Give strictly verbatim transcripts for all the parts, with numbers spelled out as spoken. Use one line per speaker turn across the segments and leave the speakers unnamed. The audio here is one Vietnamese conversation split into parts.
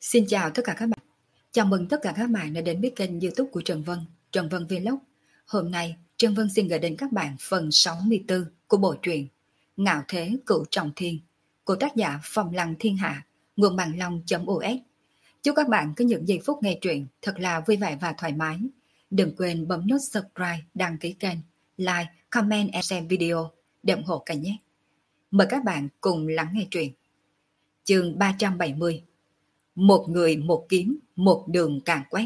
Xin chào tất cả các bạn. Chào mừng tất cả các bạn đã đến với kênh YouTube của Trần Vân, Trần Vân Vlog. Hôm nay, Trần Vân xin gửi đến các bạn phần sáu mươi tư của bộ truyện Ngạo Thế Cửu Trọng Thiên của tác giả Phong Lăng Thiên Hạ, nguồn bằng long.us. Chúc các bạn có những giây phút nghe truyện thật là vui vẻ và thoải mái. Đừng quên bấm nút subscribe, đăng ký kênh, like, comment và share video để ủng hộ kênh nhé. Mời các bạn cùng lắng nghe truyện. Chương ba trăm bảy mươi. Một người một kiếm, một đường càn quét.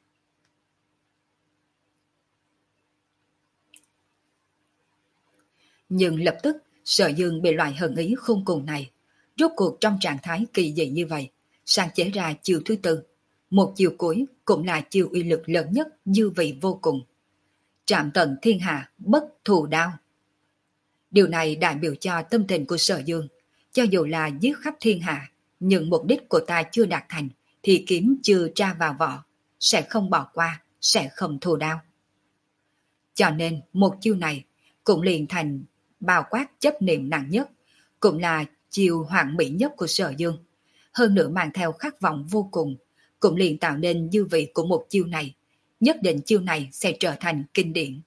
Nhưng lập tức, Sở Dương bị loại hận ý khôn cùng này. Rốt cuộc trong trạng thái kỳ dị như vậy, sáng chế ra chiêu thứ tư. Một chiêu cuối cũng là chiêu uy lực lớn nhất, dư vị vô cùng. Trạm tận thiên hạ, bất thù đao. Điều này đại biểu cho tâm tình của Sở Dương. Cho dù là giết khắp thiên hạ, nhưng mục đích của ta chưa đạt thành, thì kiếm chưa tra vào vỏ, sẽ không bỏ qua, sẽ không thù đao. Cho nên một chiêu này cũng liền thành bao quát chấp niệm nặng nhất, cũng là chiêu hoàn mỹ nhất của Sở Dương. Hơn nữa mang theo khát vọng vô cùng, cũng liền tạo nên dư vị của một chiêu này. Nhất định chiêu này sẽ trở thành kinh điển.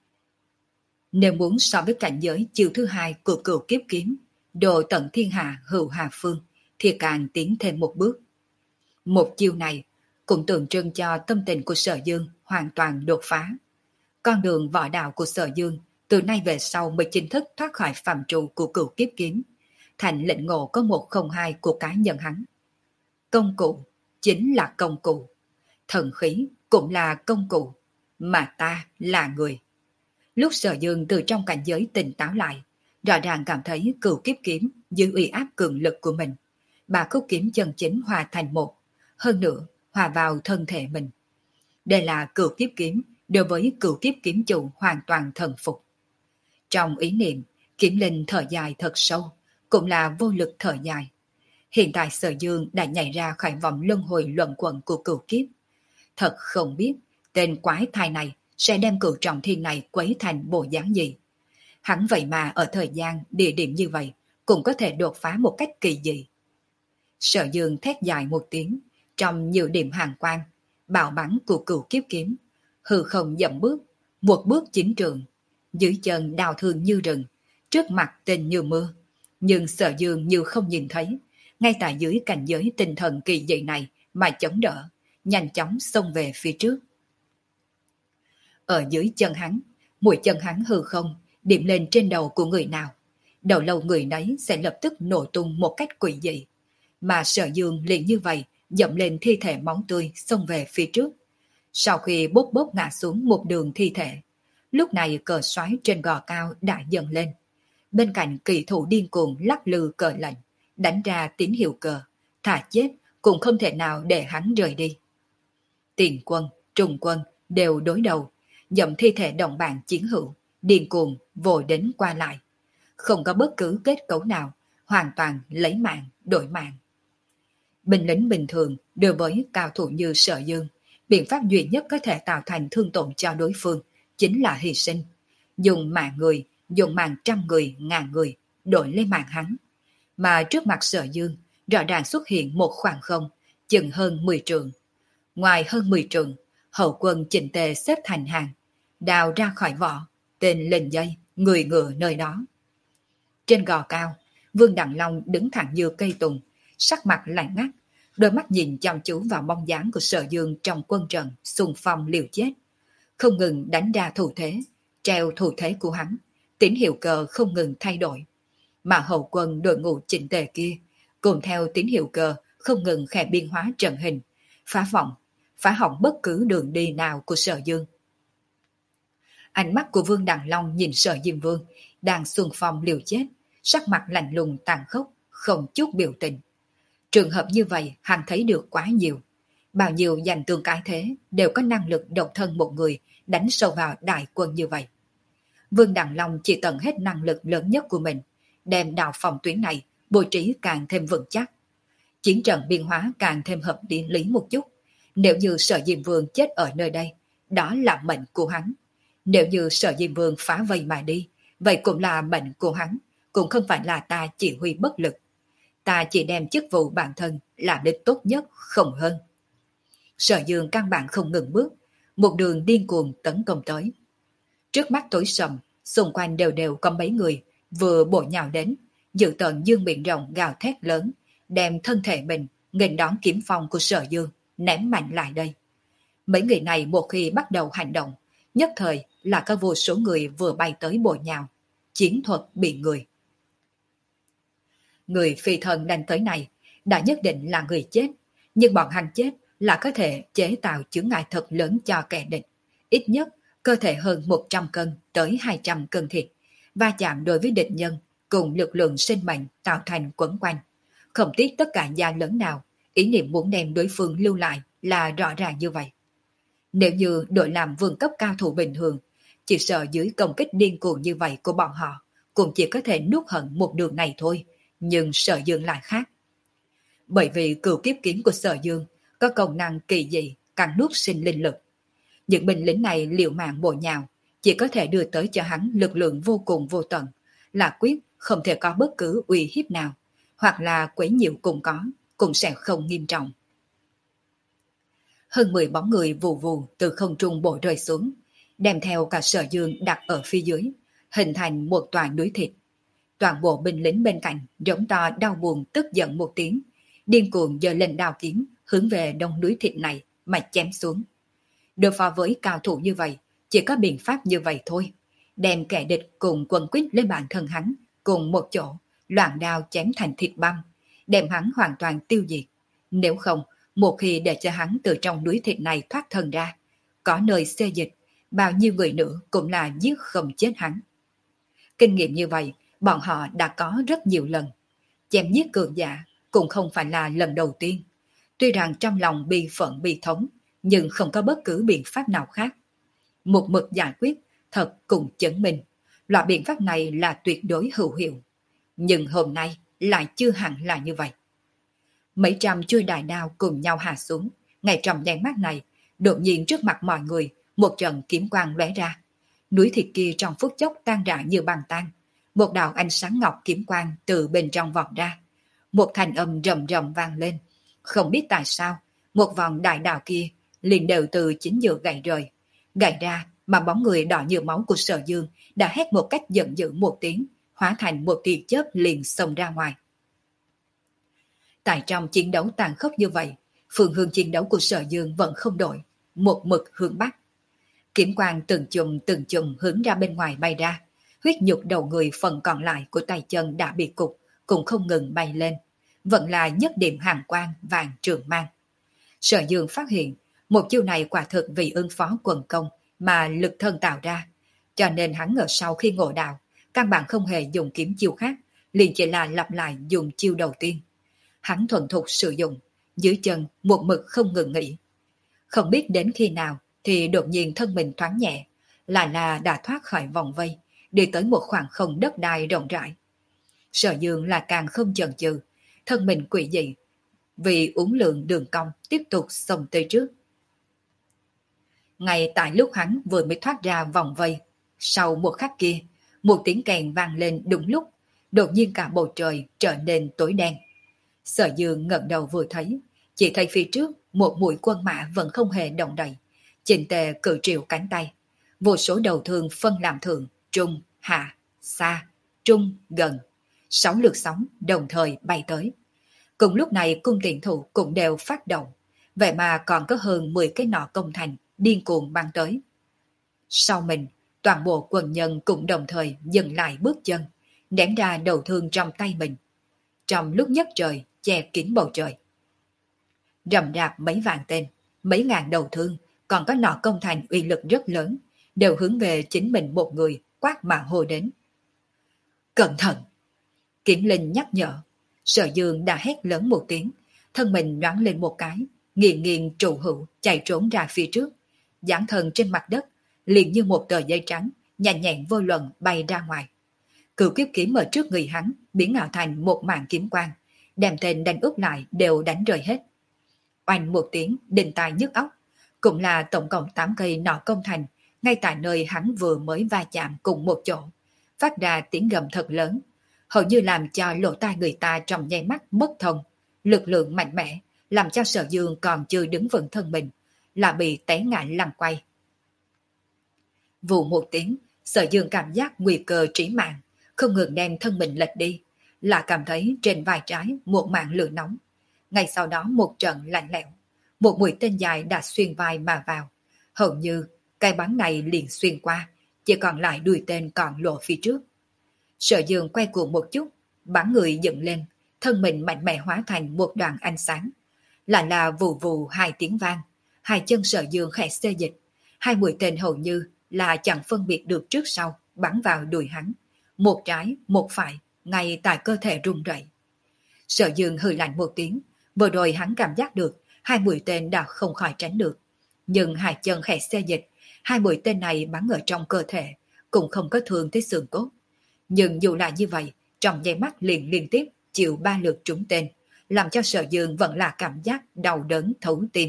Nếu muốn so với cảnh giới chiêu thứ hai của Cửu Kiếp Kiếm, độ tận thiên hạ hữu hà phương, thì càng tiến thêm một bước. Một chiêu này cũng tượng trưng cho tâm tình của Sở Dương hoàn toàn đột phá. Con đường võ đạo của Sở Dương từ nay về sau mới chính thức thoát khỏi phạm trụ của Cửu Kiếp Kiếm, thành lệnh ngộ có một không hai của cá nhân hắn. Công cụ chính là công cụ, thần khí cũng là công cụ, mà ta là người. Lúc Sở Dương từ trong cảnh giới tỉnh táo lại, rõ ràng cảm thấy Cửu Kiếp Kiếm giữ uy áp cường lực của mình. Ba khúc kiếm chân chính hòa thành một, hơn nữa hòa vào thân thể mình. Đây là Cửu Kiếp Kiếm đối với Cửu Kiếp Kiếm chủ hoàn toàn thần phục. Trong ý niệm, Kiếm Linh thở dài thật sâu, cũng là vô lực thở dài. Hiện tại Sở Dương đã nhảy ra khỏi vòng luân hồi luẩn quẩn của Cửu Kiếp. Thật không biết tên quái thai này sẽ đem Cửu Trọng Thiên này quấy thành bộ dáng gì. Hắn vậy mà ở thời gian, địa điểm như vậy cũng có thể đột phá một cách kỳ dị. Sở Dương thét dài một tiếng, trong nhiều điểm hàng quang, bạo bắn của Cửu Kiếp Kiếm, hư không dậm bước, một bước chính trường, dưới chân đào thương như rừng, trước mặt tên như mưa. Nhưng Sở Dương như không nhìn thấy, ngay tại dưới cảnh giới tinh thần kỳ dị này mà chống đỡ, nhanh chóng xông về phía trước. Ở dưới chân hắn, mũi chân hắn hư không, điểm lên trên đầu của người nào. Đầu lâu người nấy sẽ lập tức nổ tung một cách quỷ dị. Mà Sở Dương liền như vậy, dậm lên thi thể máu tươi xông về phía trước. Sau khi bốc bốc ngã xuống một đường thi thể, lúc này cờ xoáy trên gò cao đã dần lên. Bên cạnh kỳ thủ điên cuồng lắc lư cờ lệnh, đánh ra tín hiệu cờ, thả chết cũng không thể nào để hắn rời đi. Tiền quân, trùng quân đều đối đầu, dậm thi thể đồng bạn chiến hữu, điên cuồng vội đến qua lại. Không có bất cứ kết cấu nào, hoàn toàn lấy mạng đổi mạng. Binh lính bình thường đối với cao thủ như Sở Dương, biện pháp duy nhất có thể tạo thành thương tổn cho đối phương chính là hy sinh. Dùng mạng người, dùng mạng trăm người, ngàn người, đổi lấy mạng hắn. Mà trước mặt Sở Dương, rõ ràng xuất hiện một khoảng không, chừng hơn mười trượng. Ngoài hơn mười trượng, hậu quân chỉnh tề xếp thành hàng, đào ra khỏi vỏ, tên lên dây, người ngựa nơi đó. Trên gò cao, Vương Đặng Long đứng thẳng như cây tùng, sắc mặt lạnh ngắt, đôi mắt nhìn chăm chú vào bóng dáng của Sở Dương trong quân trận xung phong liều chết, không ngừng đánh ra thủ thế, treo thủ thế của hắn, tín hiệu cờ không ngừng thay đổi. Mà hậu quân đội ngũ chỉnh tề kia, cùng theo tín hiệu cờ không ngừng khẽ biên hóa trận hình, phá vọng, phá hỏng bất cứ đường đi nào của Sở Dương. Ánh mắt của Vương Đặng Long nhìn Sở Diêm Vương đang xung phong liều chết, sắc mặt lạnh lùng tàn khốc, không chút biểu tình. Trường hợp như vậy hắn thấy được quá nhiều. Bao nhiêu giành tương cái thế đều có năng lực độc thân một người đánh sâu vào đại quân như vậy. Vương Đặng Long chỉ tận hết năng lực lớn nhất của mình, đem đạo phòng tuyến này bố trí càng thêm vững chắc. Chiến trận biên hóa càng thêm hợp lý một chút. Nếu như Sở Diêm Vương chết ở nơi đây, đó là mệnh của hắn. Nếu như Sở Diêm Vương phá vây mà đi, vậy cũng là mệnh của hắn, cũng không phải là ta chỉ huy bất lực. ta chỉ đem chức vụ bản thân làm đến tốt nhất không hơn. Sở Dương căn bản không ngừng bước, một đường điên cuồng tấn công tới. Trước mắt tối sầm, xung quanh đều đều có mấy người vừa bổ nhào đến, dự tận dương miệng rộng gào thét lớn, đem thân thể mình nghênh đón kiếm phong của Sở Dương ném mạnh lại đây. Mấy người này một khi bắt đầu hành động, nhất thời là có vô số người vừa bay tới bổ nhào, chiến thuật bị người. Người phi thần đánh tới này đã nhất định là người chết, nhưng bọn hắn chết là có thể chế tạo chướng ngại thật lớn cho kẻ địch. Ít nhất cơ thể hơn một trăm cân tới hai trăm cân thịt, va chạm đối với địch nhân cùng lực lượng sinh mệnh tạo thành quấn quanh. Không tiếc tất cả gia lớn nào, ý niệm muốn đem đối phương lưu lại là rõ ràng như vậy. Nếu như đội làm vương cấp cao thủ bình thường, chỉ sợ dưới công kích điên cuồng như vậy của bọn họ, cũng chỉ có thể nuốt hận một đường này thôi, nhưng Sở Dương lại khác. Bởi vì cửu kiếp kiếm của Sở Dương có công năng kỳ dị cắn nuốt sinh linh lực. Những binh lính này liều mạng bổ nhào, chỉ có thể đưa tới cho hắn lực lượng vô cùng vô tận, là quyết không thể có bất cứ uy hiếp nào, hoặc là quấy nhiễu cũng có, cũng sẽ không nghiêm trọng. Hơn mười bóng người vù vù từ không trung bổ rơi xuống, đem theo cả Sở Dương đặt ở phía dưới, hình thành một tòa núi thịt. Toàn bộ binh lính bên cạnh giống to đau buồn tức giận một tiếng, điên cuồng giơ lên đao kiếm hướng về đông núi thịt này mà chém xuống. Đối phó với cao thủ như vậy, chỉ có biện pháp như vậy thôi, đem kẻ địch cùng quần quýt lên bản thân hắn cùng một chỗ, loạn đao chém thành thịt băm, đem hắn hoàn toàn tiêu diệt. Nếu không, một khi để cho hắn từ trong núi thịt này thoát thân ra, có nơi xê dịch, bao nhiêu người nữa cũng là giết không chết hắn. Kinh nghiệm như vậy, bọn họ đã có rất nhiều lần. Chém giết cường giả cũng không phải là lần đầu tiên. Tuy rằng trong lòng bi phận bi thống, nhưng không có bất cứ biện pháp nào khác. Một mực giải quyết thật cùng chứng minh, loại biện pháp này là tuyệt đối hữu hiệu. Nhưng hôm nay lại chưa hẳn là như vậy. Mấy trăm chuôi đại đao cùng nhau hạ xuống, ngay trong nháy mắt này, đột nhiên trước mặt mọi người, một trận kiếm quang lóe ra. Núi thịt kia trong phút chốc tan rã như băng tan. Một đạo ánh sáng ngọc kiếm quang từ bên trong vọt ra. Một thanh âm rầm rầm vang lên. Không biết tại sao, một vòng đại đạo kia liền đều từ chính giữa gãy rời. Gãy ra mà bóng người đỏ như máu của Sở Dương đã hét một cách giận dữ một tiếng, hóa thành một tia chớp liền xông ra ngoài. Tại trong chiến đấu tàn khốc như vậy, phương hướng chiến đấu của Sở Dương vẫn không đổi, một mực hướng bắc. Kiếm quang từng chùm từng chùm hướng ra bên ngoài bay ra, huyết nhục đầu người phần còn lại của tay chân đã bị cục, cũng không ngừng bay lên, vẫn là nhất điểm hàng quang vàng trường mang. Sở Dương phát hiện, một chiêu này quả thực vì ứng phó quần công mà lực thân tạo ra, cho nên hắn ở sau khi ngộ đạo, căn bản không hề dùng kiếm chiêu khác, liền chỉ là lặp lại dùng chiêu đầu tiên. Hắn thuần thục sử dụng, dưới chân một mực không ngừng nghỉ. Không biết đến khi nào thì đột nhiên thân mình thoáng nhẹ, lại là đã thoát khỏi vòng vây, đi tới một khoảng không đất đai rộng rãi. Sở Dương là càng không chần chừ, thân mình quỷ dị, vì uốn lượn đường cong tiếp tục xông tới trước. Ngay tại lúc hắn vừa mới thoát ra vòng vây, sau một khắc kia, một tiếng kèn vang lên đúng lúc, đột nhiên cả bầu trời trở nên tối đen. Sở Dương ngẩng đầu vừa thấy, chỉ thấy phía trước một mũi quân mã vẫn không hề động đậy, chỉnh tề cử triệu cánh tay, vô số đầu thương phân làm thượng, trung, hạ, xa, trung, gần, sáu lượt sóng đồng thời bay tới. Cùng lúc này cung tiện thủ cũng đều phát động, vậy mà còn có hơn mười cái nỏ công thành điên cuồng băng tới. Sau mình, toàn bộ quần nhân cũng đồng thời dừng lại bước chân, ném ra đầu thương trong tay mình. Trong lúc nhất trời che kín bầu trời, rầm rạp mấy vạn tên, mấy ngàn đầu thương, còn có nỏ công thành uy lực rất lớn, đều hướng về chính mình một người quát mà hô đến. Cẩn thận! Kiếm linh nhắc nhở. Sở Dương đã hét lớn một tiếng, thân mình nhoáng lên một cái, nghiền nghiền trụ hữu chạy trốn ra phía trước, dán thân trên mặt đất, liền như một tờ giấy trắng, nhanh nhẹn vô luận bay ra ngoài. Cửu kiếp kiếm ở trước người hắn biến ảo thành một màn kiếm quang, đem tên đánh úp lại đều đánh rơi hết. Oanh một tiếng đinh tai nhức óc, cũng là tổng cộng tám cây nỏ công thành, ngay tại nơi hắn vừa mới va chạm cùng một chỗ, phát ra tiếng gầm thật lớn. hầu như làm cho lỗ tai người ta trong nháy mắt mất thông. Lực lượng mạnh mẽ, làm cho Sở Dương còn chưa đứng vững thân mình, là bị té ngã lăn quay. Vụ một tiếng, Sở Dương cảm giác nguy cơ trí mạng, không ngừng đem thân mình lệch đi, là cảm thấy trên vai trái một mảng lửa nóng. Ngay sau đó một trận lạnh lẽo, một mũi tên dài đã xuyên vai mà vào. Hầu như cái bắn này liền xuyên qua, chỉ còn lại đuôi tên còn lộ phía trước. Sở Dương quay cuồng một chút, bắn người dựng lên, thân mình mạnh mẽ hóa thành một đoàn ánh sáng. Lại là vù vù hai tiếng vang, hai chân Sở Dương khẽ xê dịch, hai mũi tên hầu như là chẳng phân biệt được trước sau, bắn vào đùi hắn. Một trái, một phải, ngay tại cơ thể rung rẩy. Sở Dương hừ lạnh một tiếng, vừa rồi hắn cảm giác được hai mũi tên đã không khỏi tránh được. Nhưng hai chân khẽ xê dịch, hai mũi tên này bắn ở trong cơ thể, cũng không có thương tới xương cốt. Nhưng dù là như vậy, trong giây mắt liền liên tiếp chịu ba lượt trúng tên, làm cho Sở Dương vẫn là cảm giác đau đớn thấu tim.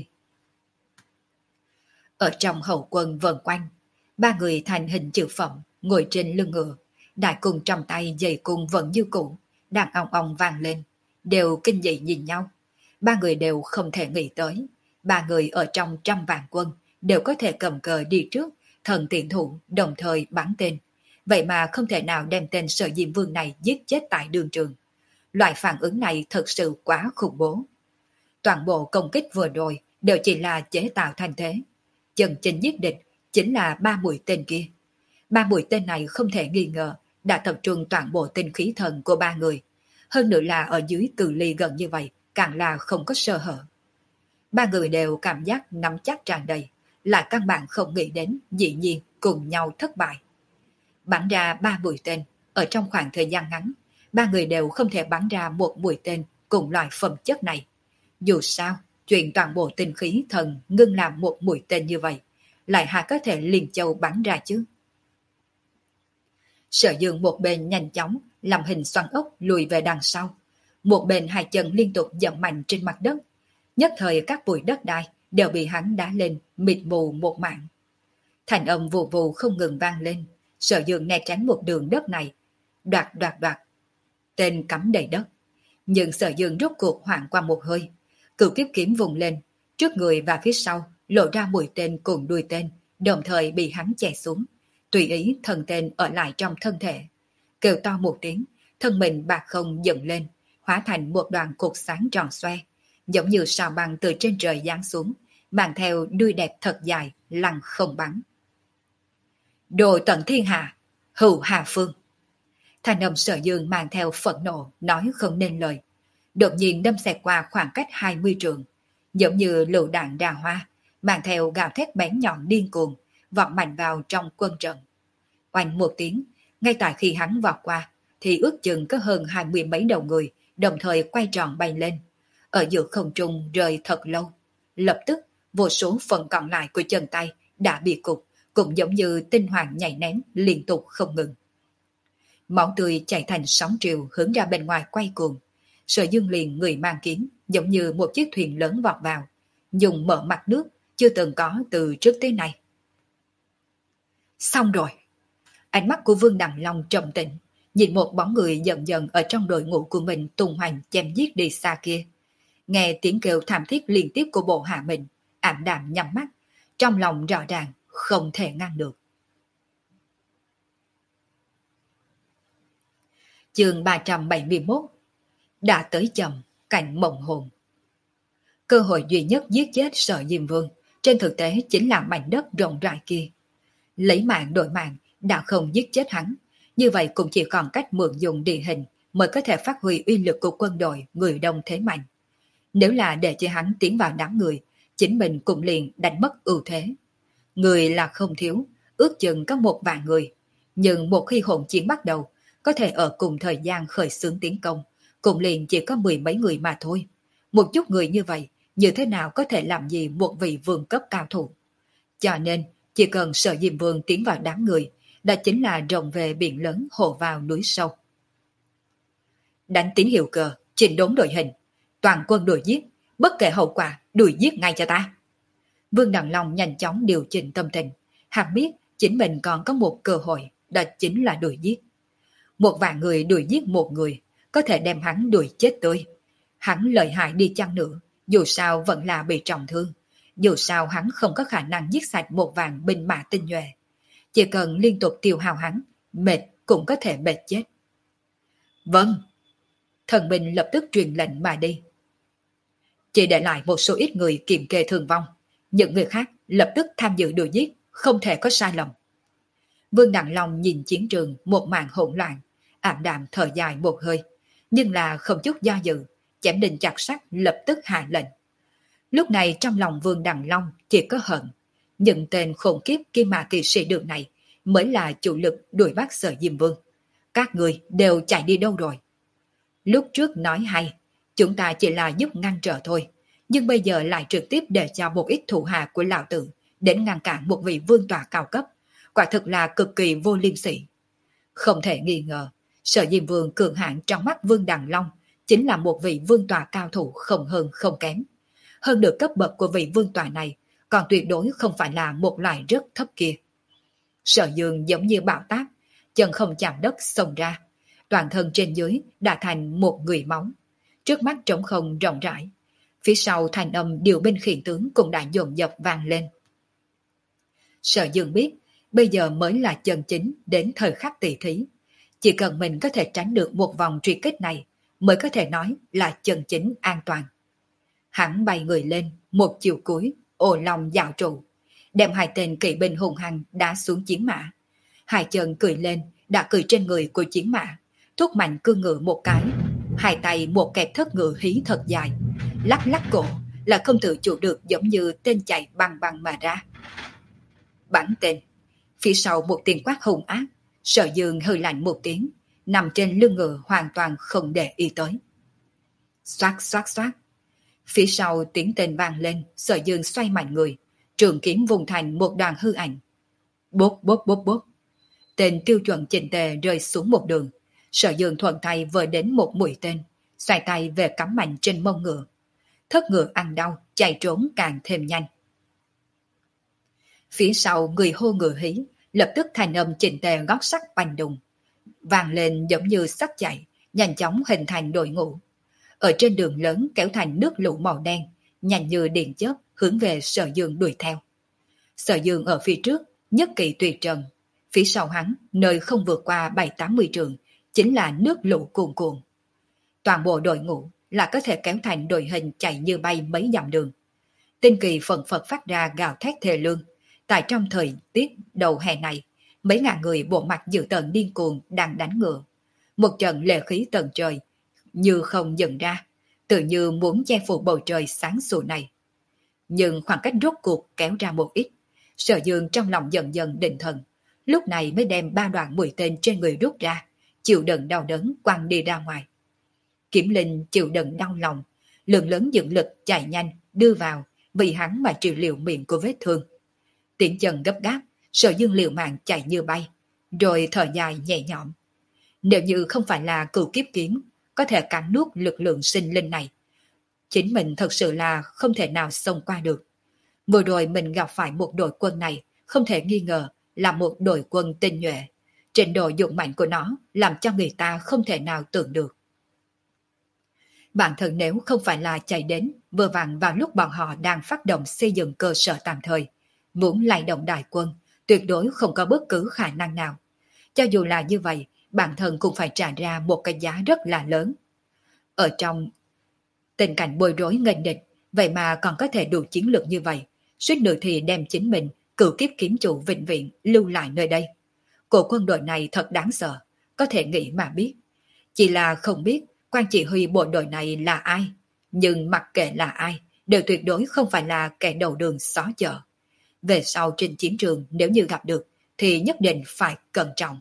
Ở trong hậu quân vần quanh, ba người thành hình chữ phẩm, ngồi trên lưng ngựa, đại cung trong tay dây cung vẫn như cũ, đàn ong ong vang lên, đều kinh dị nhìn nhau. Ba người đều không thể nghĩ tới, ba người ở trong trăm vạn quân đều có thể cầm cờ đi trước, thần tiện thủ đồng thời bắn tên. Vậy mà không thể nào đem tên Sở Diêm Vương này giết chết tại đường trường. Loại phản ứng này thật sự quá khủng bố. Toàn bộ công kích vừa rồi đều chỉ là chế tạo thành thế. Chân chính giết địch chính là ba mũi tên kia. Ba mũi tên này không thể nghi ngờ đã tập trung toàn bộ tinh khí thần của ba người. Hơn nữa là ở dưới cự ly gần như vậy, càng là không có sơ hở. Ba người đều cảm giác nắm chắc tràn đầy, lại căn bản không nghĩ đến dĩ nhiên cùng nhau thất bại. Bắn ra ba mũi tên, ở trong khoảng thời gian ngắn, ba người đều không thể bắn ra một mũi tên cùng loại phẩm chất này. Dù sao, chuyện toàn bộ tinh khí thần ngưng làm một mũi tên như vậy, lại hà có thể liền châu bắn ra chứ. Sở Dương một bên nhanh chóng làm hình xoắn ốc lùi về đằng sau, một bên hai chân liên tục dậm mạnh trên mặt đất. Nhất thời các bụi đất đai đều bị hắn đá lên, mịt mù một mảng. Thành âm vù vù không ngừng vang lên. Sở Dương né tránh một đường đất này, đoạt đoạt đoạt, tên cắm đầy đất. Nhưng Sở Dương rốt cuộc hoảng qua một hơi, cửu kiếp kiếm vùng lên, trước người và phía sau lộ ra mũi tên cùng đuôi tên, đồng thời bị hắn chè xuống, tùy ý thân tên ở lại trong thân thể. Kêu to một tiếng, thân mình bạc không dựng lên, hóa thành một đoàn cột sáng tròn xoe, giống như sao băng từ trên trời giáng xuống, mang theo đuôi đẹp thật dài, lăng không bắn. Đồ tận thiên hạ, hữu hà phương. Thanh âm Sở Dương mang theo phẫn nộ, nói không nên lời. Đột nhiên đâm xẹt qua khoảng cách hai mươi trượng, giống như lựu đạn đà hoa, mang theo gào thét bén nhọn điên cuồng, vọt mạnh vào trong quân trận. Oanh một tiếng, ngay tại khi hắn vọt qua, thì ước chừng có hơn hai mươi mấy đầu người, đồng thời quay tròn bay lên. Ở giữa không trung rơi thật lâu. Lập tức, vô số phần còn lại của chân tay đã bị cục, cũng giống như tinh hoàng nhảy ném liên tục không ngừng. Máu tươi chảy thành sóng triều hướng ra bên ngoài quay cuồng. Sở Dương liền người mang kiếm, giống như một chiếc thuyền lớn vọt vào, dùng mở mặt nước chưa từng có từ trước tới nay. Xong rồi. Ánh mắt của Vương Đằng Long trầm tĩnh, nhìn một bóng người dần dần ở trong đội ngũ của mình tung hoành chém giết đi xa kia. Nghe tiếng kêu thảm thiết liên tiếp của bộ hạ mình, ảm đạm nhắm mắt, trong lòng rõ ràng không thể ngăn được. Chương ba trăm bảy mươi mốt. Đã tới chậm, cảnh mộng hồn. Cơ hội duy nhất giết chết Sở Diêm Vương, trên thực tế chính là mảnh đất rộng rãi kia. Lấy mạng đổi mạng, đã không giết chết hắn, như vậy cũng chỉ còn cách mượn dùng địa hình mới có thể phát huy uy lực của quân đội người đông thế mạnh. Nếu là để cho hắn tiến vào đám người, chính mình cũng liền đánh mất ưu thế. Người là không thiếu, ước chừng có một vạn người, nhưng một khi hỗn chiến bắt đầu, có thể ở cùng thời gian khởi xướng tiến công, cũng liền chỉ có mười mấy người mà thôi. Một chút người như vậy, như thế nào có thể làm gì một vị vương cấp cao thủ? Cho nên, chỉ cần Sở Diêm Vương tiến vào đám người, đó chính là rộng về biển lớn hồ vào núi sâu. Đánh tín hiệu cờ, chỉnh đốn đội hình, toàn quân đuổi giết, bất kể hậu quả, đuổi giết ngay cho ta. Vương Đằng Long nhanh chóng điều chỉnh tâm tình, hắn biết chính mình còn có một cơ hội, đó chính là đuổi giết. Một vạn người đuổi giết một người, có thể đem hắn đuổi chết tươi. Hắn lợi hại đi chăng nữa, dù sao vẫn là bị trọng thương. Dù sao hắn không có khả năng giết sạch một vạn binh mã tinh nhuệ. Chỉ cần liên tục tiêu hao hắn, mệt cũng có thể mệt chết. Vâng. Thần binh lập tức truyền lệnh mà đi. Chỉ để lại một số ít người kiểm kê thương vong. Những người khác lập tức tham dự đuổi giết, không thể có sai lầm. Vương Đặng Long nhìn chiến trường một màn hỗn loạn, ảm đạm thở dài một hơi, nhưng là không chút do dự, chém đinh chặt sắt lập tức hạ lệnh. Lúc này trong lòng Vương Đặng Long chỉ có hận, những tên khủng khiếp kim mã kỵ sĩ đường này mới là chủ lực đuổi bắt Sở Diêm Vương. Các người đều chạy đi đâu rồi? Lúc trước nói hay, chúng ta chỉ là giúp ngăn trở thôi, nhưng bây giờ lại trực tiếp để cho một ít thủ hạ của lão tử đến ngăn cản một vị vương tọa cao cấp, quả thực là cực kỳ vô liêm sỉ. Không thể nghi ngờ, Sở Diêm Vương cường hãn trong mắt Vương Đặng Long chính là một vị vương tọa cao thủ không hơn không kém. Hơn được cấp bậc của vị vương tọa này, còn tuyệt đối không phải là một loại rất thấp kia. Sở Dương giống như bão táp, chân không chạm đất xông ra, toàn thân trên dưới đã thành một người máu. Trước mắt trống không rộng rãi, phía sau thành âm điều binh khiển tướng cũng đã dồn dập vang lên. Sở Dương biết, bây giờ mới là chân chính đến thời khắc tỷ thí. Chỉ cần mình có thể tránh được một vòng truy kích này, mới có thể nói là chân chính an toàn. Hắn bay người lên, một chiều cuối, ồ lòng dạo trụ, đem hai tên kỵ binh hùng hăng đá xuống chiến mã. Hai chân cười lên, đã cười trên người của chiến mã, thúc mạnh cương ngựa một cái, hai tay một kẹp thất ngựa hí thật dài, lắc lắc cổ là không tự chủ được, giống như tên chạy băng băng mà ra. Bắn tên. Phía sau một tiếng quát hung ác, Sở Dương hơi lạnh một tiếng, nằm trên lưng ngựa hoàn toàn không để ý tới. Xoát xoát xoát. Phía sau tiếng tên vang lên, Sở Dương xoay mạnh người, trường kiếm vùng thành một đoàn hư ảnh. Bốp bốp bốp bốp. Tên tiêu chuẩn chỉnh tề rơi xuống một đường. Sở Dương thuận tay vơi đến một mũi tên, xoay tay về cắm mạnh trên mông ngựa. Thất ngựa ăn đau, chạy trốn càng thêm nhanh. Phía sau người hô ngựa hí, lập tức thành âm chỉnh tề gót sắt bành đùng, vang lên giống như sắt chạy, nhanh chóng hình thành đội ngũ. Ở trên đường lớn kéo thành nước lũ màu đen, nhanh như điện chớp hướng về Sở Dương đuổi theo. Sở Dương ở phía trước, nhất kỳ tuyệt trần. Phía sau hắn, nơi không vượt qua bảy tám mươi trường, chính là nước lũ cuồn cuộn. Toàn bộ đội ngũ là có thể kéo thành đội hình chạy như bay mấy dặm đường. Tinh kỳ phần phật phát ra gào thét thề lương. Tại trong thời tiết đầu hè này, mấy ngàn người bộ mặt dữ tợn điên cuồng đang đánh ngựa. Một trận lệ khí tận trời, như không dần ra, tự như muốn che phủ bầu trời sáng sủa này. Nhưng khoảng cách rốt cuộc kéo ra một ít, Sở Dương trong lòng dần dần định thần, lúc này mới đem ba đoạn mũi tên trên người rút ra, chịu đựng đau đớn quăng đi ra ngoài. Kiểm Linh chịu đựng đau lòng, lượng lớn dưỡng lực chạy nhanh đưa vào, vì hắn mà trị liệu miệng của vết thương. Tiếng chân gấp gáp, Sở Dương liều mạng chạy như bay, rồi thở dài nhẹ nhõm. Nếu như không phải là cửu kiếp kiếm có thể cắn nuốt lực lượng sinh linh này, chính mình thật sự là không thể nào xông qua được. Vừa rồi mình gặp phải một đội quân này, không thể nghi ngờ là một đội quân tinh nhuệ. Trình độ dũng mạnh của nó làm cho người ta không thể nào tưởng được. Bản thân nếu không phải là chạy đến vừa vặn vào lúc bọn họ đang phát động xây dựng cơ sở tạm thời, muốn lay động đại quân, tuyệt đối không có bất cứ khả năng nào. Cho dù là như vậy, bản thân cũng phải trả ra một cái giá rất là lớn. Ở trong tình cảnh bối rối nghênh địch, vậy mà còn có thể đủ chiến lược như vậy, suýt nữa thì đem chính mình, cửu kiếp kiếm chủ vĩnh viễn lưu lại nơi đây. Cổ quân đội này thật đáng sợ, có thể nghĩ mà biết. Chỉ là không biết quan chỉ huy bộ đội này là ai, nhưng mặc kệ là ai, đều tuyệt đối không phải là kẻ đầu đường xó chợ. Về sau trên chiến trường nếu như gặp được, thì nhất định phải cẩn trọng.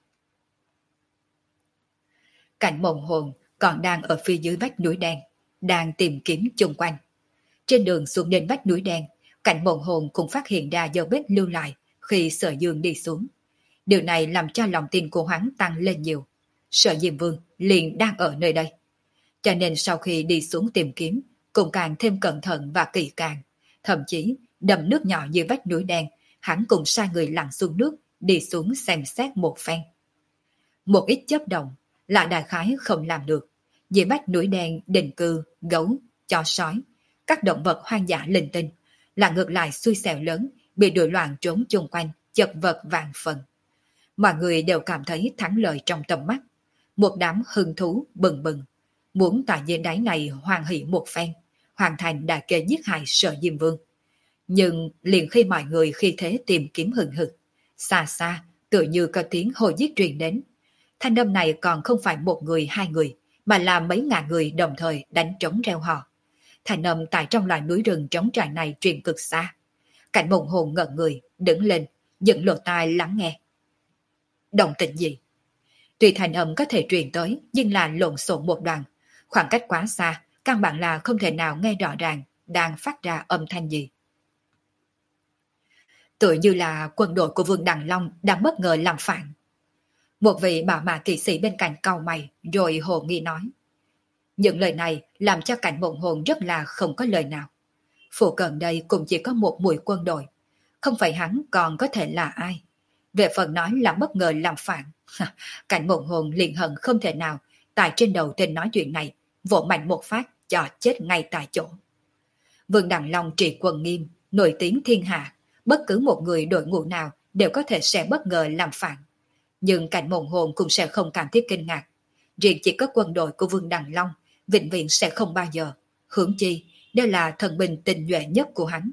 Cảnh Mộng Hồn còn đang ở phía dưới vách núi đen, đang tìm kiếm chung quanh. Trên đường xuống đến vách núi đen, Cảnh Mộng Hồn cũng phát hiện ra dấu vết lưu lại khi Sở Dương đi xuống. Điều này làm cho lòng tin của hắn tăng lên nhiều. Sở Diêm Vương liền đang ở nơi đây. Cho nên sau khi đi xuống tìm kiếm, cũng càng thêm cẩn thận và kỹ càng. Thậm chí, đầm nước nhỏ như vách núi đen, hắn cũng sai người lặn xuống nước, đi xuống xem xét một phen. Một ít chấp động là đại khái không làm được. Dưới vách núi đen định cư, gấu, chó sói, các động vật hoang dã linh tinh, là ngược lại xui xẻo lớn, bị đuổi loạn trốn chung quanh, chật vật vàng phần. Mọi người đều cảm thấy thắng lợi trong tầm mắt. Một đám hưng thú bừng bừng, muốn tại dưới đáy này hoàn hỷ một phen, hoàn thành đại kế giết hại Sở Diêm Vương. Nhưng liền khi mọi người khi thế tìm kiếm hừng hực, xa xa tự như có tiếng hô giết truyền đến. Thanh âm này còn không phải một người hai người, mà là mấy ngàn người đồng thời đánh trống reo hò. Thanh âm tại trong loại núi rừng trống trải này truyền cực xa. Cảnh Mộng Hồn ngẩn người, đứng lên, dựng lỗ tai lắng nghe. Động tĩnh gì? Tuy thanh âm có thể truyền tới, nhưng là lộn xộn một đoạn. Khoảng cách quá xa, căn bản là không thể nào nghe rõ ràng đang phát ra âm thanh gì. Tựa như là quân đội của Vương Đằng Long đang bất ngờ làm phản. Một vị bảo mã kỵ sĩ bên cạnh cau mày rồi hồ nghi nói. Những lời này làm cho Cảnh Mộng Hồn rất là không có lời nào. Phụ cận đây cũng chỉ có một mũi quân đội. Không phải hắn còn có thể là ai. Về phần nói là bất ngờ làm phản. Cảnh Mộng Hồn liền hận không thể nào tại trên đầu tên nói chuyện này vỗ mạnh một phát cho chết ngay tại chỗ. Vương Đằng Long trị quân nghiêm, nổi tiếng thiên hạ. Bất cứ một người đội ngũ nào đều có thể sẽ bất ngờ làm phản. Nhưng Cảnh Mộng Hồn cũng sẽ không cảm thấy kinh ngạc. Riêng chỉ có quân đội của Vương Đằng Long vĩnh viễn sẽ không bao giờ. Hướng chi, đây là thần binh tinh nhuệ nhất của hắn.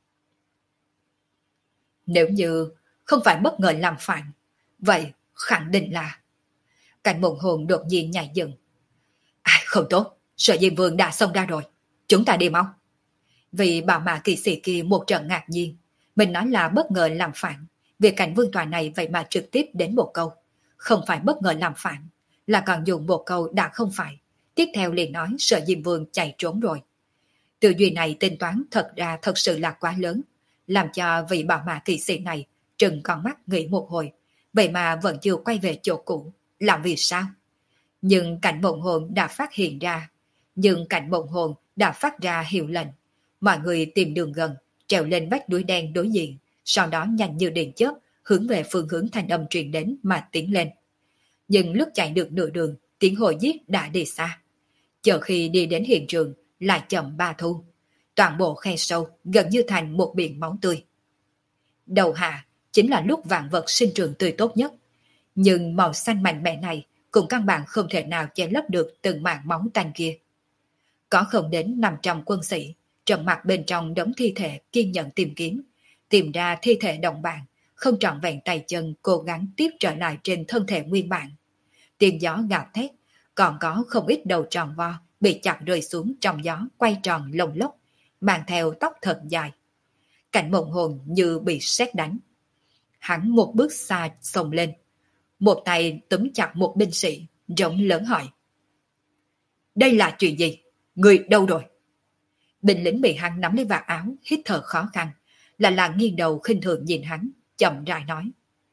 Nếu như không phải bất ngờ làm phản, vậy khẳng định là... Cảnh Mộng Hồn đột nhiên nhảy dựng. À, không tốt, Sở Diêm Vương đã xông ra rồi. Chúng ta đi mau. Vì bảo mã kỵ sĩ kia một trận ngạc nhiên. Mình nói là bất ngờ làm phản. Việc cảnh vương tòa này vậy mà trực tiếp đến một câu. Không phải bất ngờ làm phản, là còn dùng một câu đã không phải. Tiếp theo liền nói Sở Diêm Vương chạy trốn rồi. Tư duy này tính toán thật ra thật sự là quá lớn. Làm cho vị bảo mã kỵ sĩ này trừng con mắt nghĩ một hồi. Vậy mà vẫn chưa quay về chỗ cũ. Làm vì sao? Nhưng Cảnh Mộng Hồn đã phát hiện ra. Nhưng Cảnh Mộng Hồn đã phát ra hiệu lệnh. Mọi người tìm đường gần, trèo lên vách núi đen đối diện, sau đó nhanh như điện chớp hướng về phương hướng thanh âm truyền đến mà tiến lên. Nhưng lúc chạy được nửa đường, tiếng hồi giết đã đi xa. Chờ khi đi đến hiện trường, lại chậm ba thu. Toàn bộ khe sâu gần như thành một biển máu tươi. Đầu hạ chính là lúc vạn vật sinh trường tươi tốt nhất. Nhưng màu xanh mạnh mẽ này cũng căn bản không thể nào che lấp được từng mảng máu tanh kia. Có không đến năm trăm quân sĩ, trầm mặc bên trong đống thi thể kiên nhẫn tìm kiếm, tìm ra thi thể đồng bạn, không trọn vẹn tay chân cố gắng tiếp trở lại trên thân thể nguyên bản. Tiếng gió gào thét, còn có không ít đầu tròn vo bị chặt rơi xuống trong gió quay tròn lồng lốc, mang theo tóc thật dài. Cảnh Mộng Hồn như bị sét đánh. Hắn một bước xa xông lên, một tay túm chặt một binh sĩ, rống lớn hỏi. Đây là chuyện gì? Người đâu rồi? Binh lính bị hắn nắm lấy vạt áo, hít thở khó khăn, là là nghiêng đầu khinh thường nhìn hắn, chậm rãi nói.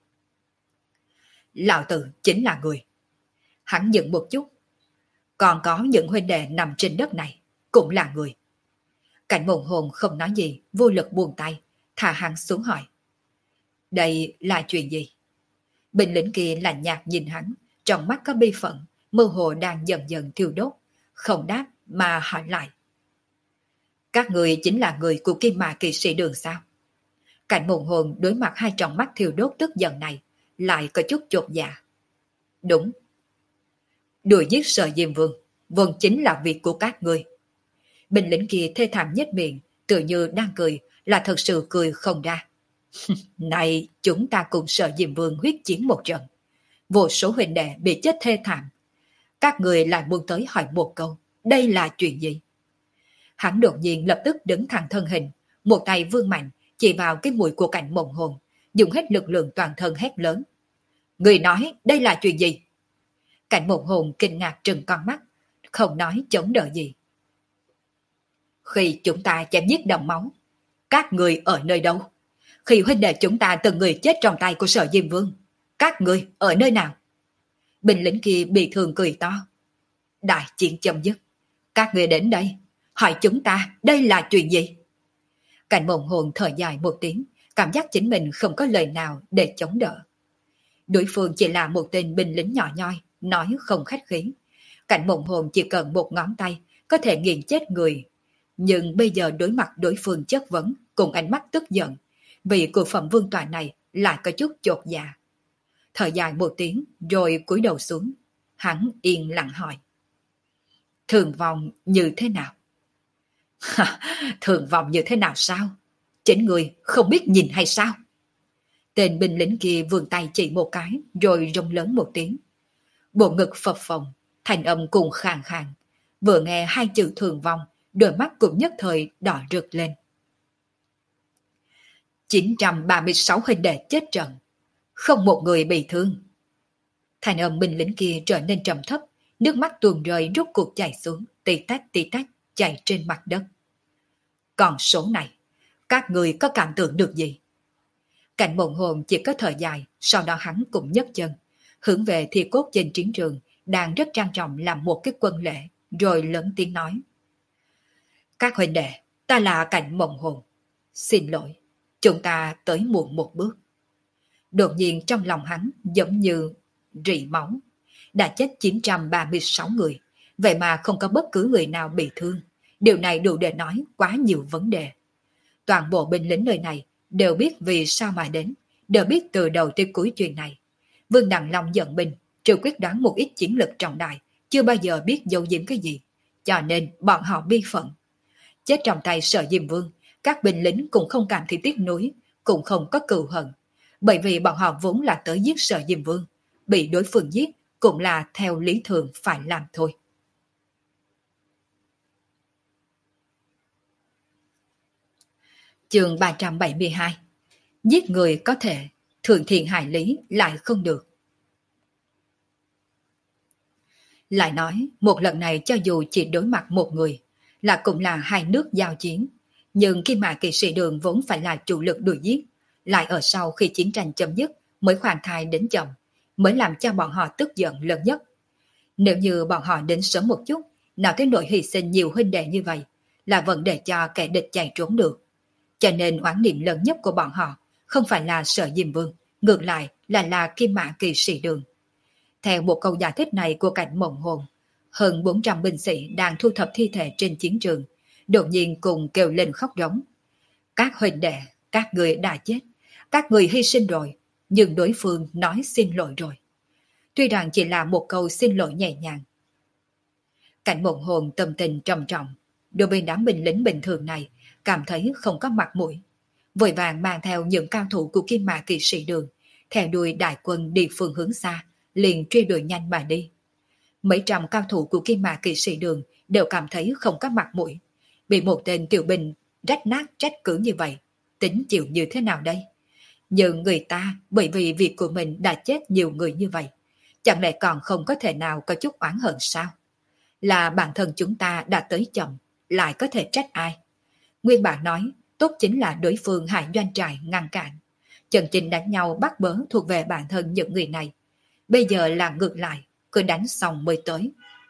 Lão tử chính là người. Hắn dừng một chút. Còn có những huynh đệ nằm trên đất này, cũng là người. Cảnh Mộng Hồn không nói gì, vô lực buông tay, thả hắn xuống hỏi. Đây là chuyện gì? Binh lính kia lạnh nhạt nhìn hắn, trong mắt có bi phận, mơ hồ đang dần dần thiêu đốt, không đáp mà hỏi lại. Các người chính là người của Kim Mã kỵ sĩ Đường sao? Cảnh Mộng Hồn đối mặt hai tròng mắt thiêu đốt tức giận này, lại có chút chột dạ. Đúng. Đuổi giết Sở Diêm Vương, vốn chính là việc của các người. Binh lính kia thê thảm nhếch miệng, tự như đang cười, là thật sự cười không ra. Này, chúng ta cùng Sở Diêm Vương huyết chiến một trận. Vô số huynh đệ bị chết thê thảm. Các người lại muốn tới hỏi một câu, đây là chuyện gì? Hắn đột nhiên lập tức đứng thẳng thân hình, một tay vươn mạnh, chỉ vào cái mũi của Cảnh Mộng Hồn, dùng hết lực lượng toàn thân hét lớn. Người nói đây là chuyện gì? Cảnh Mộng Hồn kinh ngạc trừng con mắt, không nói chống đỡ gì. Khi chúng ta chém giết đầm máu, các người ở nơi đâu? Khi huynh đệ chúng ta từng người chết trong tay của Sở Diêm Vương, các người ở nơi nào? Binh lính kia bị thương cười to. Đại chiến chấm dứt, các người đến đây, hỏi chúng ta đây là chuyện gì? Cảnh Mộng Hồn thở dài một tiếng, cảm giác chính mình không có lời nào để chống đỡ. Đối phương chỉ là một tên binh lính nhỏ nhoi, nói không khách khí. Cảnh Mộng Hồn chỉ cần một ngón tay có thể nghiền chết người. Nhưng bây giờ đối mặt đối phương chất vấn cùng ánh mắt tức giận, vị của phẩm vương tọa này lại có chút chột dạ. Thở dài một tiếng rồi cúi đầu xuống. Hắn yên lặng hỏi. Thường vong như thế nào? Thường vong như thế nào sao? Chính người không biết nhìn hay sao? Tên binh lính kia vươn tay chỉ một cái rồi rống lớn một tiếng. Bộ ngực phập phồng, thành âm cùng khàn khàn. Vừa nghe hai chữ thường vong, đôi mắt cũng nhất thời đỏ rực lên. chín trăm ba mươi sáu huynh đệ chết trận, không một người bị thương. Thành âm binh lính kia trở nên trầm thấp, nước mắt tuôn rơi rút cuộc chảy xuống, tí tách tí tách chảy trên mặt đất. Còn số này, các người có cảm tưởng được gì? Cảnh Mộng Hồn chỉ có thời dài, sau đó hắn cũng nhấc chân, hướng về thi cốt trên chiến trường, đang rất trang trọng làm một cái quân lễ, rồi lớn tiếng nói. Các huynh đệ, ta là Cảnh Mộng Hồn. Xin lỗi, chúng ta tới muộn một bước. Đột nhiên trong lòng hắn giống như rỉ máu. Đã chết chín trăm ba mươi sáu người, vậy mà không có bất cứ người nào bị thương. Điều này đủ để nói quá nhiều vấn đề. Toàn bộ binh lính nơi này đều biết vì sao mà đến, đều biết từ đầu tới cuối chuyện này. Vương Đằng Long giận binh, trừ quyết đoán một ít chiến lực trọng đại, chưa bao giờ biết giấu giếm cái gì, cho nên bọn họ bi phận. Chết trong tay Sở Diêm Vương, các binh lính cũng không cảm thấy tiếc nuối, cũng không có cừu hận, bởi vì bọn họ vốn là tới giết Sở Diêm Vương, bị đối phương giết cũng là theo lý thường phải làm thôi. Chương ba trăm bảy mươi hai. Giết người có thể, thượng thiện hại lý lại không được. Lại nói, một lần này cho dù chỉ đối mặt một người, là cũng là hai nước giao chiến, nhưng khi mà kỵ sĩ Đường vốn phải là chủ lực đuổi giết, lại ở sau khi chiến tranh chấm dứt mới khoan thai đến chậm, mới làm cho bọn họ tức giận lớn nhất. Nếu như bọn họ đến sớm một chút, nào tới nỗi hy sinh nhiều huynh đệ như vậy, là vẫn để cho kẻ địch chạy trốn được. Cho nên oán niệm lớn nhất của bọn họ không phải là Sở Diêm Vương, ngược lại là là Kim Mã kỵ sĩ Đường. Theo một câu giải thích này của Cảnh Mộng Hồn, hơn bốn trăm binh sĩ đang thu thập thi thể trên chiến trường, đột nhiên cùng kêu lên khóc rống. Các huynh đệ, các người đã chết, các người hy sinh rồi, nhưng đối phương nói xin lỗi rồi. Tuy rằng chỉ là một câu xin lỗi nhẹ nhàng. Cảnh Mộng Hồn tâm tình trầm trọng, đối với đám binh lính bình thường này, cảm thấy không có mặt mũi. Vội vàng mang theo những cao thủ của Kim Mã kỵ sĩ Đường, theo đuôi đại quân đi phương hướng xa, liền truy đuổi nhanh mà đi. Mấy trăm cao thủ của Kim Mã kỵ sĩ Đường đều cảm thấy không có mặt mũi. Bị một tên tiểu binh rách nát trách cứ như vậy, tính chịu như thế nào đây? Nhưng người ta bởi vì việc của mình đã chết nhiều người như vậy, chẳng lẽ còn không có thể nào có chút oán hận sao? Là bản thân chúng ta đã tới chậm, lại có thể trách ai? Nguyên bản nói, tốt chính là đối phương hại doanh trại ngăn cản. Trận trình đánh nhau bắt bớ thuộc về bản thân những người này. Bây giờ là ngược lại, cứ đánh xong mới tới.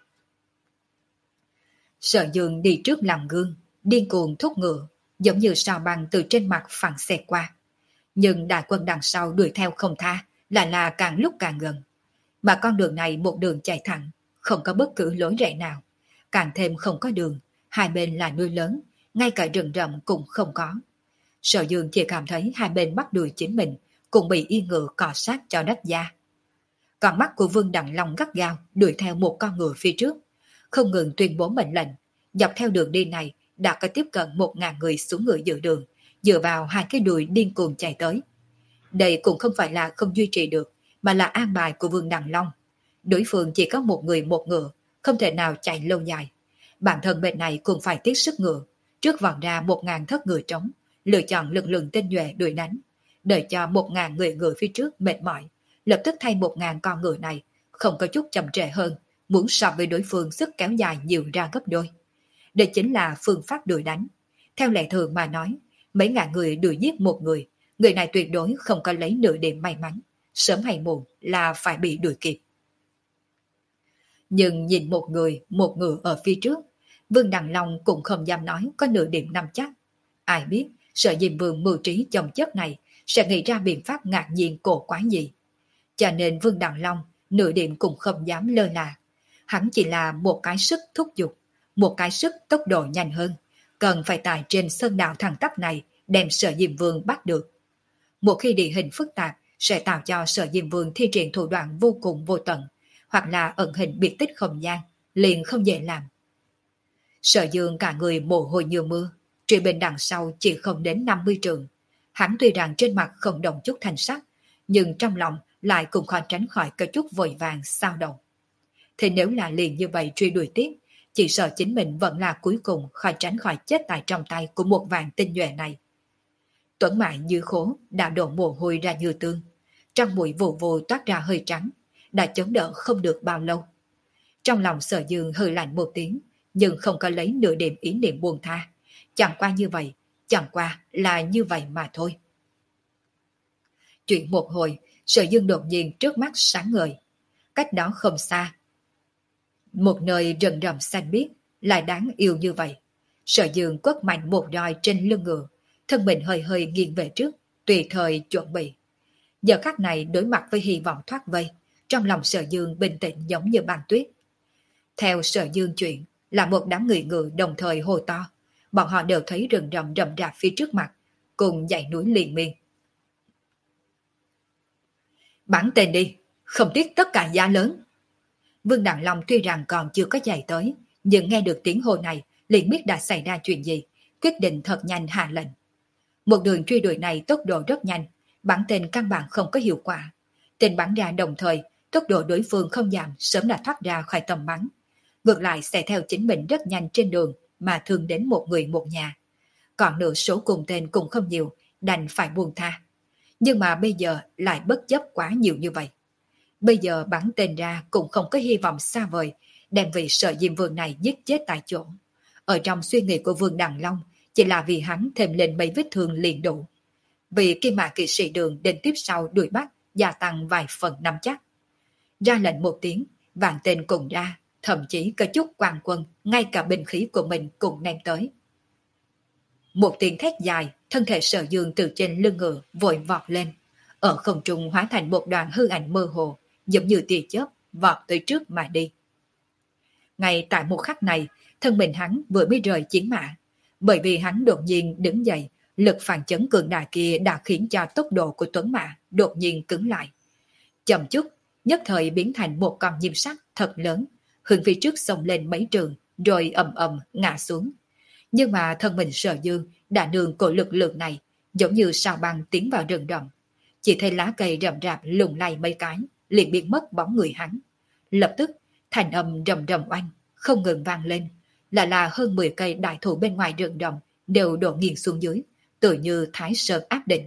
Sở Dương đi trước làm gương, điên cuồng thúc ngựa, giống như sao băng từ trên mặt phẳng xẹt qua. Nhưng đại quân đằng sau đuổi theo không tha, lại là càng lúc càng gần. Mà con đường này một đường chạy thẳng, không có bất cứ lối rẽ nào. Càng thêm không có đường, hai bên là núi lớn, ngay cả rừng rậm cũng không có. Sở Dương chỉ cảm thấy hai bên bắt đuổi chính mình, cũng bị yên ngựa cọ sát cho đất da. Còn mắt của Vương Đằng Long gắt gao đuổi theo một con ngựa phía trước, không ngừng tuyên bố mệnh lệnh. Dọc theo đường đi này đã có tiếp cận một ngàn người xuống ngựa giữa đường, dựa vào hai cái đùi điên cuồng chạy tới. Đây cũng không phải là không duy trì được, mà là an bài của Vương Đằng Long. Đối phương chỉ có một người một ngựa, không thể nào chạy lâu dài. Bản thân bên này cũng phải tiết sức ngựa, trước vòng ra một ngàn thất ngựa trống, lựa chọn lực lượng tinh nhuệ đuổi đánh, đợi cho một ngàn người ngựa phía trước mệt mỏi, lập tức thay một ngàn con ngựa này, không có chút chậm trễ hơn, muốn so với đối phương sức kéo dài nhiều ra gấp đôi. Đây chính là phương pháp đuổi đánh. Theo lệ thường mà nói, mấy ngàn người đuổi giết một người, người này tuyệt đối không có lấy nửa điểm may mắn, sớm hay muộn là phải bị đuổi kịp. Nhưng nhìn một người, một ngựa ở phía trước, Vương Đằng Long cũng không dám nói có nửa điểm nắm chắc. Ai biết, Sở Diêm Vương mưu trí chồng chất này sẽ nghĩ ra biện pháp ngạc nhiên cổ quái gì. Cho nên Vương Đặng Long nửa điểm cũng không dám lơ là. Hắn chỉ là một cái sức thúc giục, một cái sức tốc độ nhanh hơn, cần phải tại trên sơn đạo thẳng tắp này đem Sở Diêm Vương bắt được. Một khi địa hình phức tạp sẽ tạo cho Sở Diêm Vương thi triển thủ đoạn vô cùng vô tận, hoặc là ẩn hình biệt tích không gian, liền không dễ làm. Sở Dương cả người mồ hôi như mưa, truy bên đằng sau chỉ không đến năm mươi trường. Hắn tuy rằng trên mặt không đồng chút thành sắc, nhưng trong lòng lại cũng khó tránh khỏi cái chút vội vàng sao động. Thì nếu là liền như vậy truy đuổi tiếp, chỉ sợ chính mình vẫn là cuối cùng khỏi tránh khỏi chết tại trong tay của một vàng tinh nhuệ này. Tuấn Mại như khố đã đổ mồ hôi ra như tương, trong mũi vù vù toát ra hơi trắng, đã chống đỡ không được bao lâu. Trong lòng Sở Dương hơi lạnh một tiếng, nhưng không có lấy nửa điểm ý niệm buông tha. Chẳng qua như vậy, chẳng qua là như vậy mà thôi. Chuyện một hồi, Sở Dương đột nhiên trước mắt sáng ngời. Cách đó không xa, một nơi rừng rậm xanh biếc, lại đáng yêu như vậy. Sở Dương quất mạnh một roi trên lưng ngựa, thân mình hơi hơi nghiêng về trước, tùy thời chuẩn bị. Giờ khắc này đối mặt với hy vọng thoát vây, trong lòng Sở Dương bình tĩnh giống như băng tuyết. Theo Sở Dương chuyện, là một đám người ngựa đồng thời hô to, bọn họ đều thấy rừng rậm rậm rạp phía trước mặt, cùng dãy núi liền miên. Bắn tên đi, không tiếc tất cả giá lớn. Vương Đặng Long tuy rằng còn chưa có chạy tới, nhưng nghe được tiếng hô này, liền biết đã xảy ra chuyện gì, quyết định thật nhanh hạ lệnh. Một đường truy đuổi này tốc độ rất nhanh, bắn tên căn bản không có hiệu quả. Tên bắn ra đồng thời, tốc độ đối phương không giảm, sớm đã thoát ra khỏi tầm bắn. Ngược lại sẽ theo chính mình rất nhanh trên đường mà thương đến một người một nhà. Còn nửa số cùng tên cũng không nhiều, đành phải buông tha. Nhưng mà bây giờ lại bất chấp quá nhiều như vậy. Bây giờ bắn tên ra cũng không có hy vọng xa vời, đem vị Sở Diêm Vương này giết chết tại chỗ. Ở trong suy nghĩ của Vương Đặng Long, chỉ là vì hắn thêm lên mấy vết thương liền đủ. Vì Kim Mã kỵ sĩ đường đến tiếp sau đuổi bắt, gia tăng vài phần nắm chắc. Ra lệnh một tiếng, vạn tên cùng ra, thậm chí có chút quan quân, ngay cả binh khí của mình cũng ném tới. Một tiếng thét dài, thân thể Sở Dương từ trên lưng ngựa vội vọt lên, ở không trung hóa thành một đoàn hư ảnh mơ hồ, giống như tia chớp vọt tới trước mà đi. Ngay tại một khắc này, thân mình hắn vừa mới rời chiến mã, bởi vì hắn đột nhiên đứng dậy, lực phản chấn cường đại kia đã khiến cho tốc độ của Tuấn Mã đột nhiên cứng lại. Chậm chút, nhất thời biến thành một con nhím sắt thật lớn, hướng phía trước xông lên mấy trường, rồi ầm ầm ngã xuống. Nhưng mà thân mình Sở Dương đã nương cổ lực lượng này, giống như sao băng tiến vào rừng rậm. Chỉ thấy lá cây rậm rạp lùng lay mấy cái, liền biến mất bóng người hắn. Lập tức, thành âm rầm rầm oanh, không ngừng vang lên, là là hơn mười cây đại thụ bên ngoài rừng rậm đều đổ nghiêng xuống dưới, tự như Thái Sơn áp định.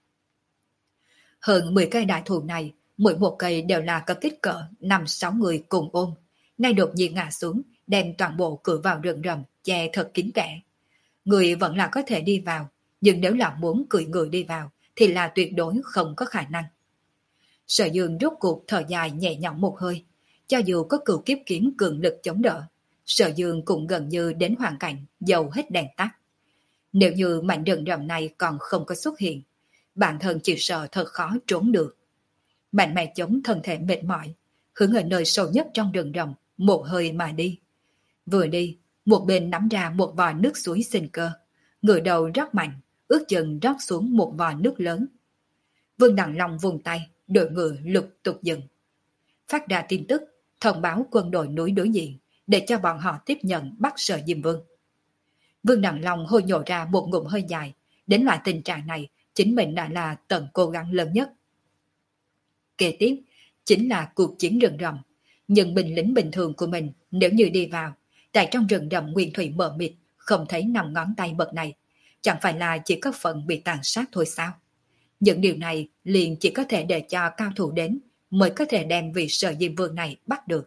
Hơn mười cây đại thụ này, mỗi một cây đều là có kích cỡ năm sáu người cùng ôm, nay đột nhiên ngã xuống, đem toàn bộ cửa vào rừng rậm che thật kín kẽ. Người vẫn là có thể đi vào, nhưng nếu là muốn cưỡi người đi vào thì là tuyệt đối không có khả năng. Sở Dương rốt cuộc thở dài nhẹ nhõm một hơi, cho dù có cửu kiếp kiếm cường lực chống đỡ, Sở Dương cũng gần như đến hoàn cảnh dầu hết đèn tắt. Nếu như mảnh rừng rậm này còn không có xuất hiện, bản thân chỉ sợ thật khó trốn được. Mạnh mẽ chống thân thể mệt mỏi, hướng ở nơi sâu nhất trong rừng rậm, một hơi mà đi. Vừa đi, một bên nắm ra một vòi nước suối sinh cơ, ngửa đầu rót mạnh, ước chừng rót xuống một vòi nước lớn. Vương Đặng Long vùng tay, đội ngựa lục tục dừng. Phát ra tin tức, thông báo quân đội núi đối diện, để cho bọn họ tiếp nhận bắt Sở Diêm Vương. Vương Đặng Long hôi nhổ ra một ngụm hơi dài, đến loại tình trạng này, chính mình đã là tận cố gắng lớn nhất. Kế tiếp, chính là cuộc chiến rừng rậm, nhưng binh lính bình thường của mình nếu như đi vào, tại trong rừng rậm nguyên thủy mờ mịt, không thấy nằm ngón tay bậc này, chẳng phải là chỉ có phần bị tàn sát thôi sao? Những điều này liền chỉ có thể để cho cao thủ đến mới có thể đem vị Sở Diêm Vương này bắt được.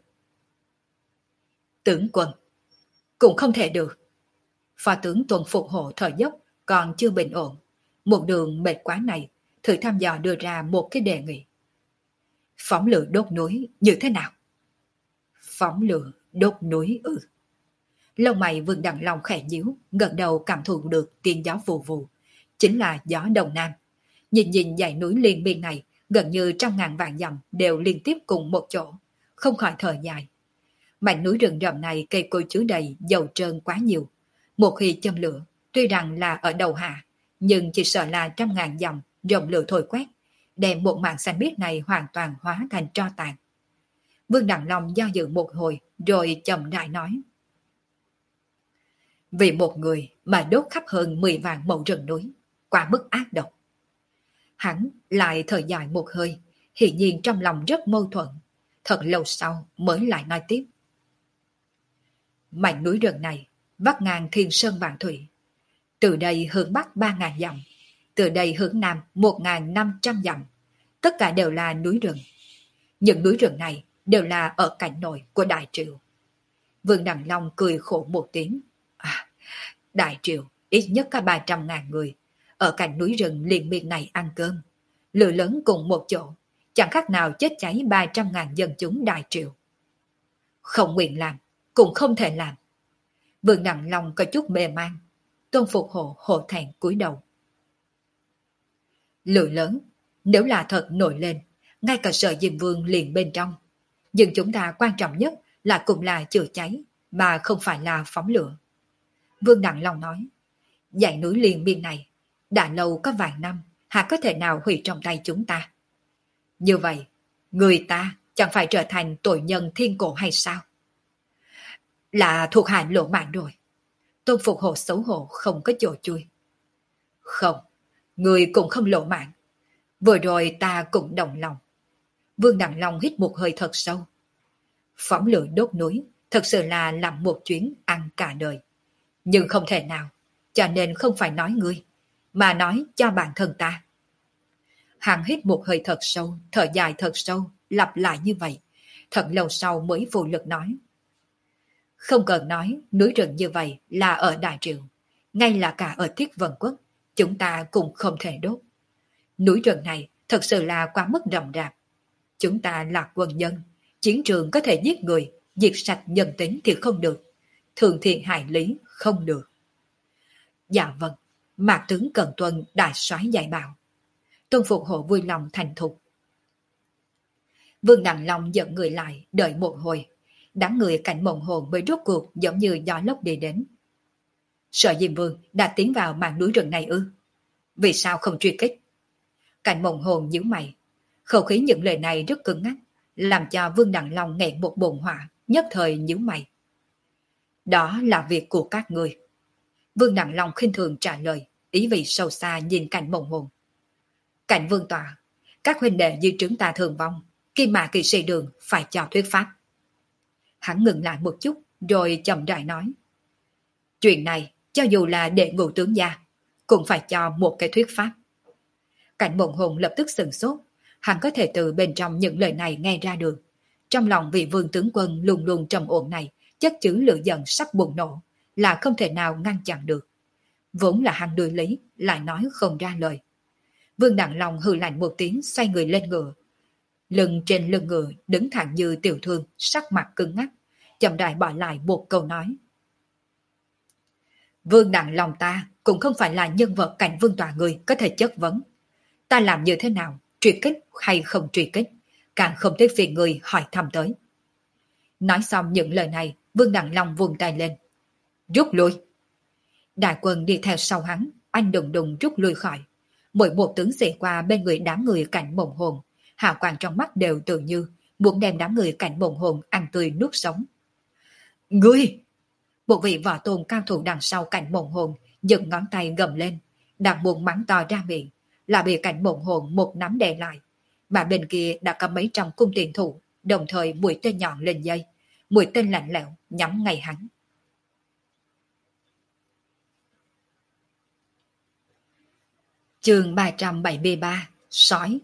Tướng quân, cũng không thể được. Phó tướng Tuần Phục Hộ thở dốc còn chưa bình ổn, một đường mệt quá này, thử thăm dò đưa ra một cái đề nghị. Phóng lửa đốt núi như thế nào? Phóng lửa đốt núi ư? Lông mày Vương Đặng Long khẽ nhíu, gần đầu cảm thụ được tiếng gió vù vù, chính là gió Đông Nam. Nhìn nhìn dãy núi liên miên này, gần như trăm ngàn vạn dặm đều liên tiếp cùng một chỗ, không khỏi thở dài. Mảnh núi rừng rậm này cây cối chứa đầy, dầu trơn quá nhiều. Một khi châm lửa, tuy rằng là ở đầu hạ, nhưng chỉ sợ là trăm ngàn dặm dòng lửa thổi quét, đem một mảng xanh biếc này hoàn toàn hóa thành tro tàn. Vương Đặng Long do dự một hồi, rồi chậm rãi nói. Vì một người mà đốt khắp hơn mười vạn mẫu rừng núi, quá mức ác độc. Hắn lại thở dài một hơi, hiển nhiên trong lòng rất mâu thuẫn. Thật lâu sau mới lại nói tiếp. Mảnh núi rừng này vắt ngang thiên sơn vạn thủy. Từ đây hướng bắc ba ngàn dặm, từ đây hướng nam một ngàn năm trăm dặm. Tất cả đều là núi rừng. Những núi rừng này đều là ở cảnh nội của Đại Triệu. Vương Đặng Long cười khổ một tiếng. À, Đại Triệu ít nhất có ba trăm ngàn người ở cạnh núi rừng liền miên này ăn cơm. Lửa lớn cùng một chỗ, chẳng khác nào chết cháy ba trăm ngàn dân chúng Đại Triệu. Không nguyện làm, cũng không thể làm. Vương Đặng Long có chút mê man. Tôn Phục Hộ hổ thẹn cúi đầu. Lửa lớn, nếu là thật nổi lên, ngay cả Sở Diêm Vương liền bên trong. Nhưng chúng ta quan trọng nhất là cũng là chữa cháy, mà không phải là phóng lửa. Vương Đặng Long nói, dãy núi liền biên này, đã lâu có vài năm, há có thể nào hủy trong tay chúng ta? Như vậy, người ta chẳng phải trở thành tội nhân thiên cổ hay sao? Là thuộc hạ lộ mạng rồi. Tôn Phục Hộ xấu hổ không có chỗ chui. Không, người cũng không lộ mạng. Vừa rồi ta cũng đồng lòng. Vương Đặng Long hít một hơi thật sâu. Phóng lửa đốt núi, thật sự là làm một chuyến ăn cả đời. Nhưng không thể nào, cho nên không phải nói ngươi, mà nói cho bản thân ta. Hắn hít một hơi thật sâu, thở dài thật sâu, lặp lại như vậy. Thật lâu sau mới vô lực nói. Không cần nói núi rừng như vậy là ở Đại Triệu, ngay là cả ở Thiết Vân Quốc, chúng ta cũng không thể đốt. Núi rừng này thật sự là quá mức rộng rạp. Chúng ta là quân nhân, chiến trường có thể giết người, diệt sạch nhân tính thì không được, thường thiện hại lý không được. Dạ vâng, Mạc tướng cần tuân đại soái dạy bảo. Tôn Phục Hộ vui lòng thành thục. Vương Đặng Long dẫn người lại, đợi một hồi. Đám người cạnh Mộng Hồn mới rốt cuộc giống như gió lốc đi đến. Sở Diêm Vương đã tiến vào màn núi rừng này ư? Vì sao không truy kích? Cạnh Mộng Hồn nhíu mày. Khẩu khí những lời này rất cứng ngắc, làm cho Vương Đặng Long nghẹn một bồn hỏa, nhất thời nhíu mày. Đó là việc của các người. Vương Đặng Long khinh thường trả lời, ý vị sâu xa nhìn Cạnh Mộng Hồn. Cạnh Vương Tọa, các huynh đệ như chúng ta thường vong, Kim Mã Kỵ Sĩ Đường phải cho thuyết pháp. Hắn ngừng lại một chút, rồi chậm rãi nói. Chuyện này, cho dù là đệ ngũ tướng gia, cũng phải cho một cái thuyết pháp. Cảnh Mộng Hồn lập tức sửng sốt, hắn có thể từ bên trong những lời này nghe ra được. Trong lòng vị vương tướng quân luôn luôn trầm ổn này, chất chứa lửa giận sắp bùng nổ, là không thể nào ngăn chặn được. Vốn là hắn đối lý, lại nói không ra lời. Vương Đặng Long hừ lạnh một tiếng, xoay người lên ngựa. Lưng trên lưng ngựa đứng thẳng như tiểu thương, sắc mặt cứng ngắc, chậm rãi bỏ lại một câu nói. Vương Đặng Long ta cũng không phải là nhân vật Cảnh Vương Tọa người có thể chất vấn. Ta làm như thế nào, truy kích hay không truy kích, càng không tới phiền người hỏi thăm tới. Nói xong những lời này, Vương Đặng Long vung tay lên. Rút lui. Đại quân đi theo sau hắn, anh đùng đùng rút lui khỏi. Mỗi một tướng sĩ qua bên người đám người Cảnh Mộng Hồn, hào quang trong mắt đều tự như muốn đem đám người Cảnh Mộng Hồn ăn tươi nuốt sống. Ngươi! Một vị võ tôn cao thủ đằng sau Cảnh Mộng Hồn dựng ngón tay gầm lên, đang buồn mắng to ra miệng, là bị Cảnh Mộng Hồn một nắm đè lại. Mà bên kia đã có mấy trăm cung tiền thủ, đồng thời mũi tên nhọn lên dây, mũi tên lạnh lẽo nhắm ngay hắn. Chương ba trăm bảy mươi ba, Sói.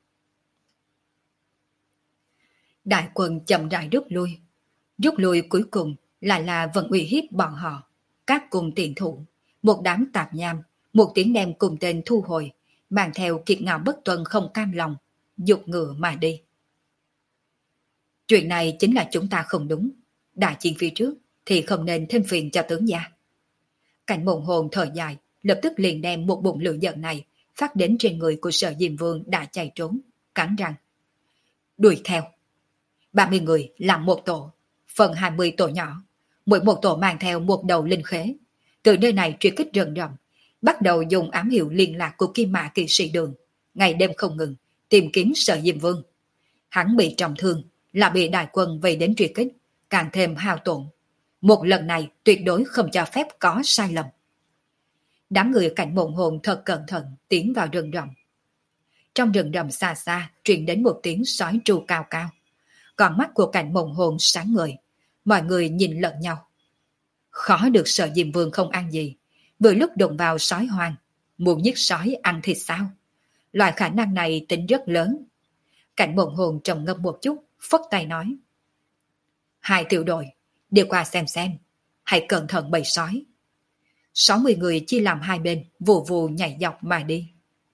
Đại quân chậm rãi rút lui. Rút lui cuối cùng lại là vẫn uy hiếp bọn họ. Các cung tiền thủ, một đám tạp nham, một tiếng đem cùng tên thu hồi, mang theo kiệt ngạo bất tuân không cam lòng, dục ngựa mà đi. Chuyện này chính là chúng ta không đúng. Đại chiến phía trước thì không nên thêm phiền cho tướng gia. Cảnh Mộng Hồn thở dài, lập tức liền đem một bụng lửa giận này phát đến trên người của Sở Diêm Vương đã chạy trốn. cắn răng. Đuổi theo. ba mươi người làm một tổ, phần hai mươi tổ nhỏ, mỗi một tổ mang theo một đầu linh khế. Từ nơi này truy kích rừng rậm, bắt đầu dùng ám hiệu liên lạc của Kim Mã kỵ sĩ Đường, ngày đêm không ngừng, tìm kiếm Sở Diêm Vương. Hắn bị trọng thương, là bị đại quân vây đến truy kích, càng thêm hao tổn. Một lần này tuyệt đối không cho phép có sai lầm. Đám người cảnh mộng hồn thật cẩn thận tiến vào rừng rậm. Trong rừng rậm xa xa truyền đến một tiếng sói tru cao cao. Còn mắt của cảnh mộng hồn sáng ngời, mọi người nhìn lẫn nhau. Khó được Sở Diêm Vương không ăn gì, vừa lúc đụng vào sói hoang, muốn giết sói ăn thịt sao? Loại khả năng này tính rất lớn. Cảnh mộng hồn trầm ngâm một chút, phất tay nói. Hai tiểu đội, đi qua xem xem, hãy cẩn thận bầy sói. sáu mươi người chia làm hai bên, vù vù nhảy dọc mà đi.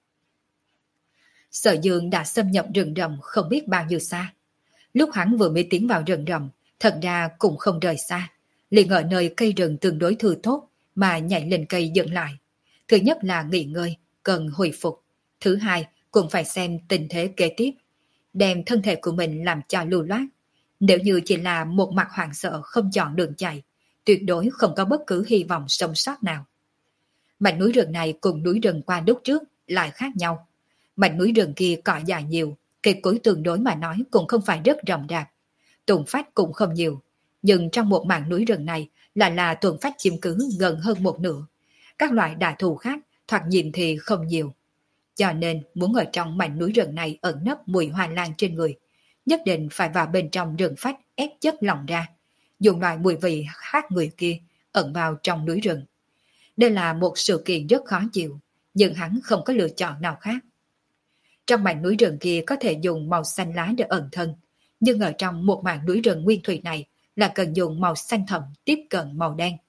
Sở Dương đã xâm nhập rừng rậm không biết bao nhiêu xa. Lúc hắn vừa mới tiến vào rừng rậm, thật ra cũng không rời xa, liền ở nơi cây rừng tương đối thư tốt mà nhảy lên cây dừng lại. Thứ nhất là nghỉ ngơi, cần hồi phục. Thứ hai, cũng phải xem tình thế kế tiếp, đem thân thể của mình làm cho lưu loát. Nếu như chỉ là một mặt hoảng sợ không chọn đường chạy, tuyệt đối không có bất cứ hy vọng sống sót nào. Mảnh núi rừng này cùng núi rừng qua lúc trước lại khác nhau. Mảnh núi rừng kia cỏ dài nhiều, cây cối tương đối mà nói cũng không phải rất rộng rạp. Tùng phách cũng không nhiều, nhưng trong một mảng núi rừng này là là tuần phách chiếm cứ gần hơn một nửa. Các loại đà thù khác thoạt nhìn thì không nhiều. Cho nên muốn ở trong mảnh núi rừng này ẩn nấp mùi hoa lan trên người, nhất định phải vào bên trong rừng phách ép chất lỏng ra, dùng loại mùi vị khác người kia ẩn vào trong núi rừng. Đây là một sự kiện rất khó chịu, nhưng hắn không có lựa chọn nào khác. Trong mảnh núi rừng kia có thể dùng màu xanh lá để ẩn thân, nhưng ở trong một mảng núi rừng nguyên thủy này là cần dùng màu xanh thẫm tiếp cận màu đen.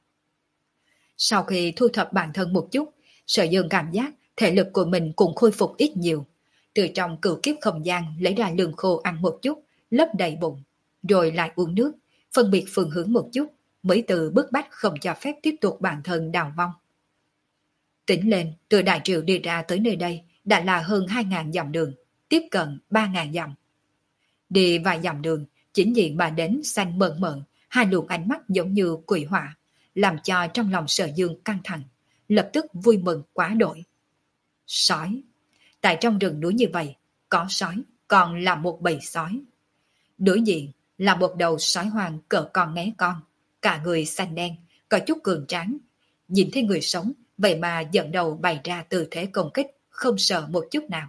Sau khi thu thập bản thân một chút, Sở Dương cảm giác thể lực của mình cũng khôi phục ít nhiều. Từ trong cửu kiếp không gian lấy ra lương khô ăn một chút, lấp đầy bụng, rồi lại uống nước, phân biệt phương hướng một chút, mới từ bức bách không cho phép tiếp tục bản thân đào vong. Tính lên, từ Đại Triệu đi ra tới nơi đây đã là hơn hai nghìn dặm đường, tiếp cận ba nghìn dặm. Đi vài dặm đường, chính diện mà đến xanh mơn mởn, hai luồng ánh mắt giống như quỷ hỏa, làm cho trong lòng Sở Dương căng thẳng, lập tức vui mừng quá đổi. Sói. Tại trong rừng núi như vậy, có sói, còn là một bầy sói. Đối diện là một đầu sói hoang cỡ con né con, cả người xanh đen, có chút cường tráng. Nhìn thấy người sống, vậy mà dẫn đầu bày ra tư thế công kích, không sợ một chút nào.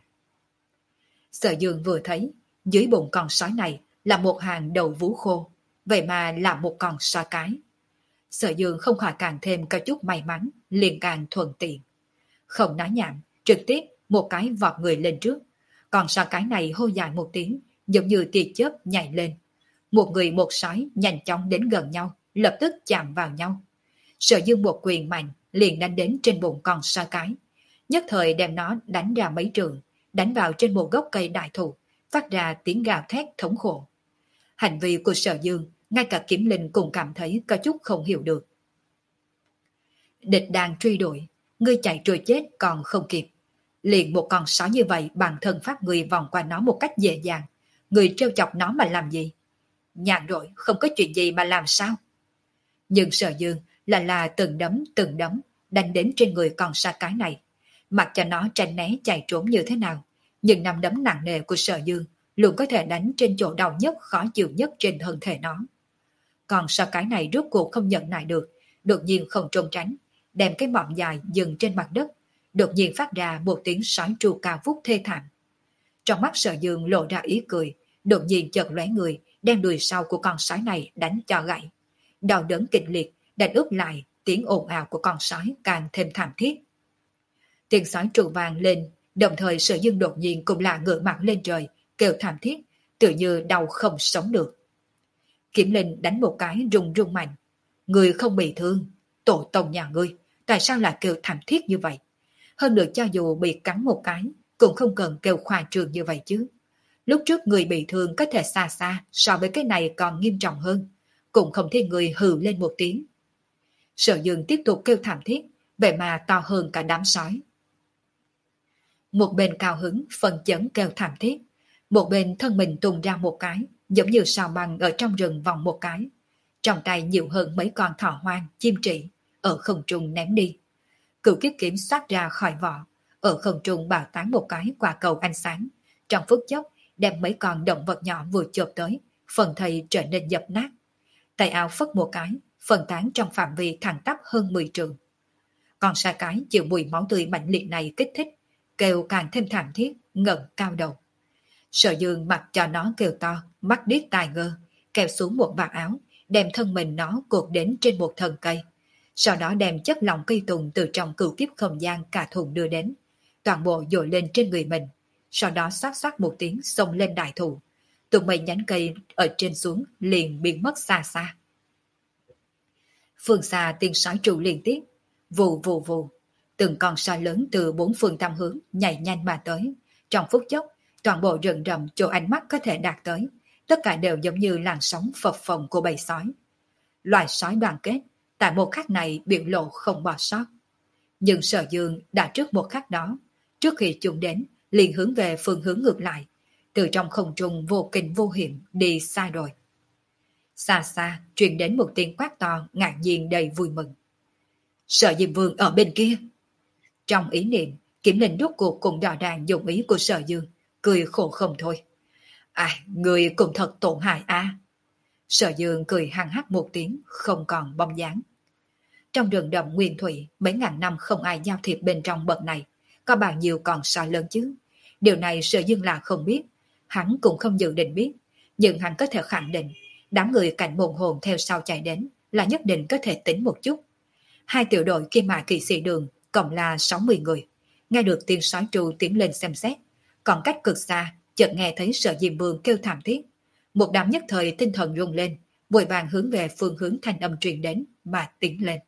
Sở Dương vừa thấy, dưới bụng con sói này là một hàng đầu vú khô, vậy mà là một con sói cái. Sở Dương không khỏi càng thêm có chút may mắn, liền càng thuận tiện. Không nói nhảm, trực tiếp một cái vọt người lên trước. Còn sói cái này hô dài một tiếng, giống như tia chớp nhảy lên. Một người một sói nhanh chóng đến gần nhau, lập tức chạm vào nhau. Sở Dương một quyền mạnh liền đánh đến trên bụng con sói cái, nhất thời đem nó đánh ra mấy trường, đánh vào trên một gốc cây đại thụ, phát ra tiếng gào thét thống khổ. Hành vi của Sở Dương, ngay cả Kiếm Linh cũng cảm thấy có chút không hiểu được. Địch đang truy đuổi, ngươi chạy trôi chết còn không kịp. Liền một con sói như vậy bản thân phát người vòng qua nó một cách dễ dàng. Người trêu chọc nó mà làm gì? Nhàn rỗi, không có chuyện gì mà làm sao? Nhưng Sở Dương là là từng đấm từng đấm đánh đến trên người con sói cái này. Mặc cho nó tránh né chạy trốn như thế nào, nhưng nắm đấm nặng nề của Sở Dương luôn có thể đánh trên chỗ đau nhất khó chịu nhất trên thân thể nó. Còn sói cái này rốt cuộc không nhận lại được, đột nhiên không trốn tránh, đem cái mỏm dài dừng trên mặt đất, đột nhiên phát ra một tiếng sói tru cao vút thê thảm. Trong mắt Sở Dương lộ ra ý cười, đột nhiên chợt lóe người, đem đuôi sau của con sói này đánh cho gãy. Đau đớn kịch liệt, đánh úp lại, tiếng ồn ào của con sói càng thêm thảm thiết. Tiếng sói tru vang lên, đồng thời Sở Dương đột nhiên cũng là ngửa mặt lên trời, kêu thảm thiết, tự như đau không sống được. Kiếm Linh đánh một cái rung rung mạnh. Người không bị thương, tổ tông nhà ngươi, tại sao lại kêu thảm thiết như vậy? Hơn nữa cho dù bị cắn một cái, cũng không cần kêu khoa trương như vậy chứ. Lúc trước người bị thương có thể xa xa, so với cái này còn nghiêm trọng hơn, cũng không thấy người hừ lên một tiếng. Sở Dương tiếp tục kêu thảm thiết, vậy mà to hơn cả đám sói. Một bên cao hứng, phần chấn kêu thảm thiết. Một bên thân mình tung ra một cái, giống như sao băng ở trong rừng vòng một cái. Trong tay nhiều hơn mấy con thỏ hoang, chim trị, ở không trung ném đi. Cửu kiếp kiếm xoát ra khỏi vỏ, ở không trung bào tán một cái quả cầu ánh sáng. Trong phút chốc, đem mấy con động vật nhỏ vừa chộp tới, phần thây trở nên dập nát. Tay áo phất một cái, phân tán trong phạm vi thẳng tắp hơn mười trường. Còn sa cái chịu mùi máu tươi mạnh liệt này kích thích, kêu càng thêm thảm thiết, ngẩng cao đầu. Sở Dương mặc cho nó kêu to, mắt điếc tai ngơ, kéo xuống một vạt áo, đem thân mình nó cột đến trên một thân cây. Sau đó đem chất lỏng cây tùng từ trong cửu kiếp không gian cả thùng đưa đến, toàn bộ dội lên trên người mình. Sau đó xoát xoát một tiếng xông lên đại thụ. Tụi mấy nhánh cây ở trên xuống liền biến mất xa xa. Phương xa tiếng sói trụ liên tiếp, vù vù vù. Từng con sói lớn từ bốn phương tám hướng nhảy nhanh mà tới. Trong phút chốc, toàn bộ rừng rậm chỗ ánh mắt có thể đạt tới, tất cả đều giống như làn sóng phập phồng của bầy sói. Loài sói đoàn kết, tại một khắc này biểu lộ không bỏ sót. Nhưng Sở Dương đã trước một khắc đó, trước khi chúng đến, liền hướng về phương hướng ngược lại, từ trong không trung vô kinh vô hiểm đi xa rồi. Xa xa truyền đến một tiếng quát to ngạc nhiên đầy vui mừng. Sở Diêm Vương ở bên kia. Trong ý niệm, Kiếm Linh rốt cuộc cùng đò đàn dụng ý của Sở Dương, cười khổ không thôi. À, người cũng thật tổn hại a. À. Sở Dương cười hăng hắc một tiếng, không còn bóng dáng. Trong rừng rậm nguyên thủy, mấy ngàn năm không ai giao thiệp bên trong bậc này, có bao nhiêu còn sói lớn chứ. Điều này Sở Dương là không biết, hắn cũng không dự định biết, nhưng hắn có thể khẳng định, đám người cảnh môn hồn theo sau chạy đến là nhất định có thể tính một chút. Hai tiểu đội kia mà kỵ sĩ đường, cộng là sáu mươi người. Nghe được tiếng sói tru tiến lên xem xét, còn cách cực xa, chợt nghe thấy Sở Diêm Vương kêu thảm thiết. Một đám nhất thời tinh thần rung lên, vội vàng hướng về phương hướng thanh âm truyền đến mà tiến lên.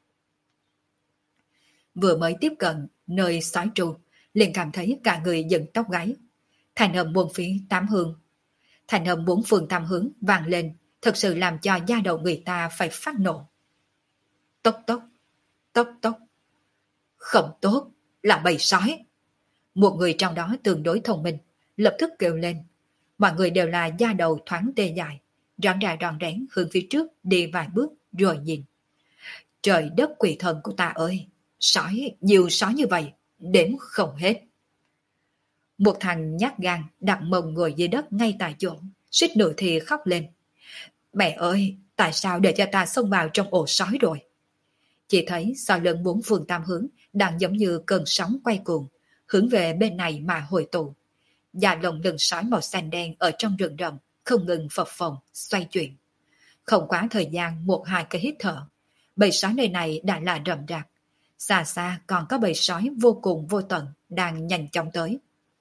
Vừa mới tiếp cận nơi sói tru, liền cảm thấy cả người dựng tóc gáy. Thành âm bốn phía tám hướng. Thành âm bốn phương tám hướng vang lên, thật sự làm cho da đầu người ta phải phát nổ. Tốc tốc, tốc tốc. Không tốt, là bầy sói. Một người trong đó tương đối thông minh, lập tức kêu lên. Mọi người đều là da đầu thoáng tê dại, rón ra ròn rén hướng phía trước đi vài bước rồi nhìn. Trời đất quỷ thần của ta ơi, sói, nhiều sói như vậy, đếm không hết. Một thằng nhát gan đặt mông ngồi dưới đất ngay tại chỗ, suýt nữa thì khóc lên. Mẹ ơi, tại sao để cho ta xông vào trong ổ sói rồi? Chỉ thấy sói lớn bốn phương tám hướng đang giống như cơn sóng quay cuồng, hướng về bên này mà hồi tụ. Và lồng lưng sói màu xanh đen ở trong rừng rậm không ngừng phập phồng, xoay chuyển. Không quá thời gian một hai cái hít thở, bầy sói nơi này đã là rậm rạp. Xa xa còn có bầy sói vô cùng vô tận đang nhanh chóng tới.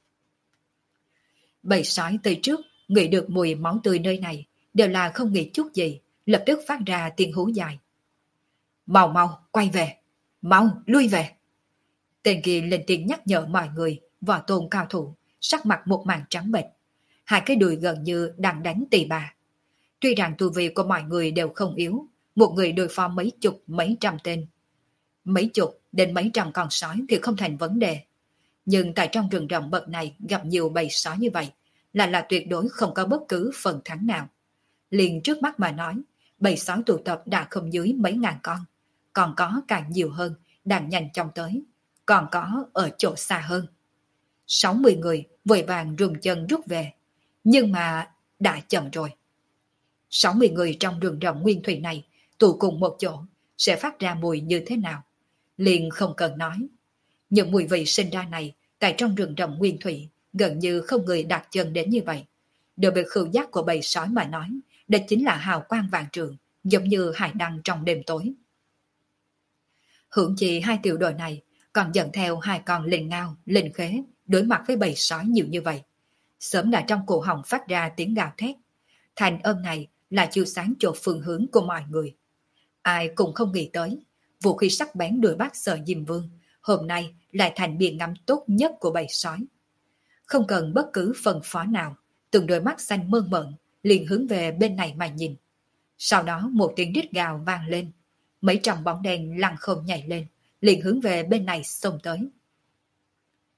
Bầy sói tới trước, ngửi được mùi máu tươi nơi này, đều là không nghĩ chút gì, lập tức phát ra tiếng hú dài. Mau mau, quay về! Mau, lui về! Tên kia lên tiếng nhắc nhở mọi người, võ tôn cao thủ, sắc mặt một màn trắng bệch, hai cái đùi gần như đang đánh tỳ bà. Tuy rằng tu vi của mọi người đều không yếu, một người đối phó mấy chục mấy trăm tên. Mấy chục đến mấy trăm con sói thì không thành vấn đề. Nhưng tại trong rừng rậm bậc này gặp nhiều bầy sói như vậy, là là tuyệt đối không có bất cứ phần thắng nào. Liền trước mắt mà nói, bầy sói tụ tập đã không dưới mấy ngàn con, còn có càng nhiều hơn, đang nhanh chóng tới, còn có ở chỗ xa hơn. sáu mươi người vội vàng rùng chân rút về, nhưng mà đã chậm rồi. sáu mươi người trong rừng rậm nguyên thủy này tụ cùng một chỗ sẽ phát ra mùi như thế nào? Liền không cần nói. Những mùi vị sinh ra này tại trong rừng rậm nguyên thủy gần như không người đặt chân đến như vậy. Đối với khứu giác của bầy sói mà nói, đây chính là hào quang vàng trường, giống như hải đăng trong đêm tối. Hưởng chi hai tiểu đội này còn dẫn theo hai con linh ngao, linh khế đối mặt với bầy sói nhiều như vậy. Sớm đã trong cổ họng phát ra tiếng gào thét. Thành âm này là chiếu sáng cho phương hướng của mọi người. Ai cũng không nghĩ tới, vũ khí sắc bén đuổi bắt Sở Diêm Vương hôm nay lại thành biện ngắm tốt nhất của bầy sói. Không cần bất cứ phân phó nào, từng đôi mắt xanh mơn mởn liền hướng về bên này mà nhìn. Sau đó một tiếng rít gào vang lên, mấy trăm bóng đen lăng không nhảy lên, liền hướng về bên này xông tới.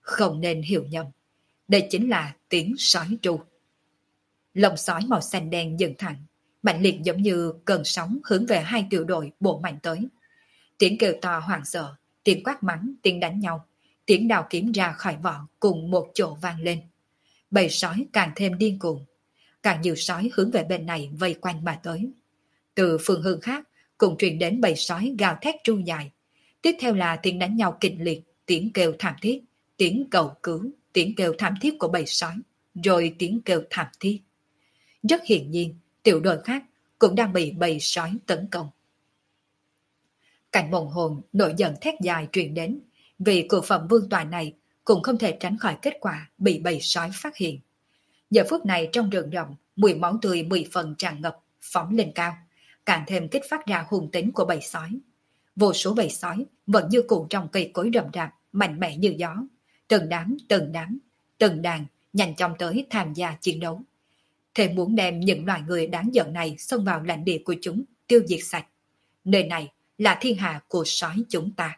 Không nên hiểu nhầm, đây chính là tiếng sói tru. Lồng sói màu xanh đen dựng thẳng, mạnh liệt giống như cơn sóng hướng về hai tiểu đội bộ mạnh tới. Tiếng kêu to hoảng sợ, tiếng quát mắng, tiếng đánh nhau, tiếng đào kiếm ra khỏi vỏ cùng một chỗ vang lên. Bầy sói càng thêm điên cuồng, càng nhiều sói hướng về bên này vây quanh mà tới. Từ phương hướng khác cùng truyền đến bầy sói gào thét tru dài. Tiếp theo là tiếng đánh nhau kịch liệt, tiếng kêu thảm thiết, tiếng cầu cứu, tiếng kêu thảm thiết của bầy sói, rồi tiếng kêu thảm thiết. Rất hiển nhiên, tiểu đội khác cũng đang bị bầy sói tấn công. Cảnh Mộng Hồn nổi giận thét dài truyền đến, vì cửu phẩm vương tòa này cũng không thể tránh khỏi kết quả bị bầy sói phát hiện. Giờ phút này trong rừng rậm, mùi máu tươi mười phần tràn ngập, phóng lên cao, càng thêm kích phát ra hung tính của bầy sói. Vô số bầy sói vẫn như cụ trong cây cối rậm rạp, mạnh mẽ như gió, từng đám, từng đám, từng đàn nhanh chóng tới tham gia chiến đấu. Thế muốn đem những loài người đáng giận này xông vào lãnh địa của chúng, tiêu diệt sạch. Nơi này là thiên hạ của sói chúng ta.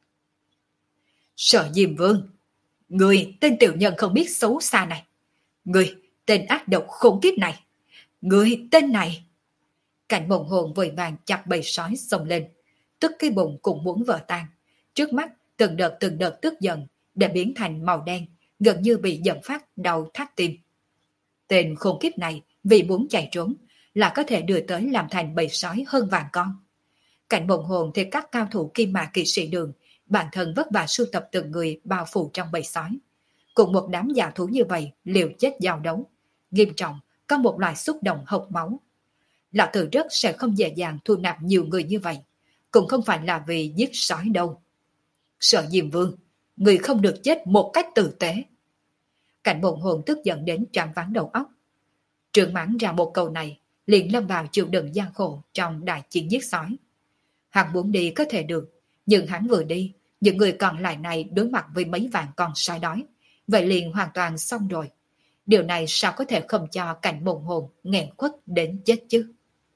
Sở Diêm Vương, người tên tiểu nhân không biết xấu xa này, người tên ác độc khủng khiếp này, người tên này. Cảnh Mộng Hồn vội vàng chặt bầy sói xông lên, tức cái bụng cũng muốn vỡ tan. Trước mắt từng đợt từng đợt tức giận đã biến thành màu đen, gần như bị giận phát đau thắt tim. Tên khủng khiếp này vì muốn chạy trốn là có thể đưa tới làm thành bầy sói hơn vàng con. Cảnh Mộng Hồn thì các cao thủ kim mã kỵ sĩ đường, bản thân vất vả sưu tập từng người bao phủ trong bầy sói. Cùng một đám giả thú như vậy liều chết giao đấu, nghiêm trọng có một loại xúc động hộc máu. Lão Tử rất sẽ không dễ dàng thu nạp nhiều người như vậy, cũng không phải là vì giết sói đâu. Sở Diêm Vương, người không được chết một cách tử tế. Cảnh Mộng Hồn tức giận đến choáng váng đầu óc. Trương mắng ra một câu này, liền lâm vào chịu đựng gian khổ trong đại chiến giết sói. Hắn muốn đi có thể được, nhưng hắn vừa đi, những người còn lại này đối mặt với mấy vạn con sói đói, vậy liền hoàn toàn xong rồi. Điều này sao có thể không cho Cảnh Mộng Hồn nghẹn khuất đến chết chứ?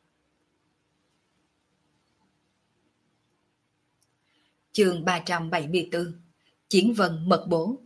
Chương ba trăm bảy mươi tư, Chiến Vân Mật Bố.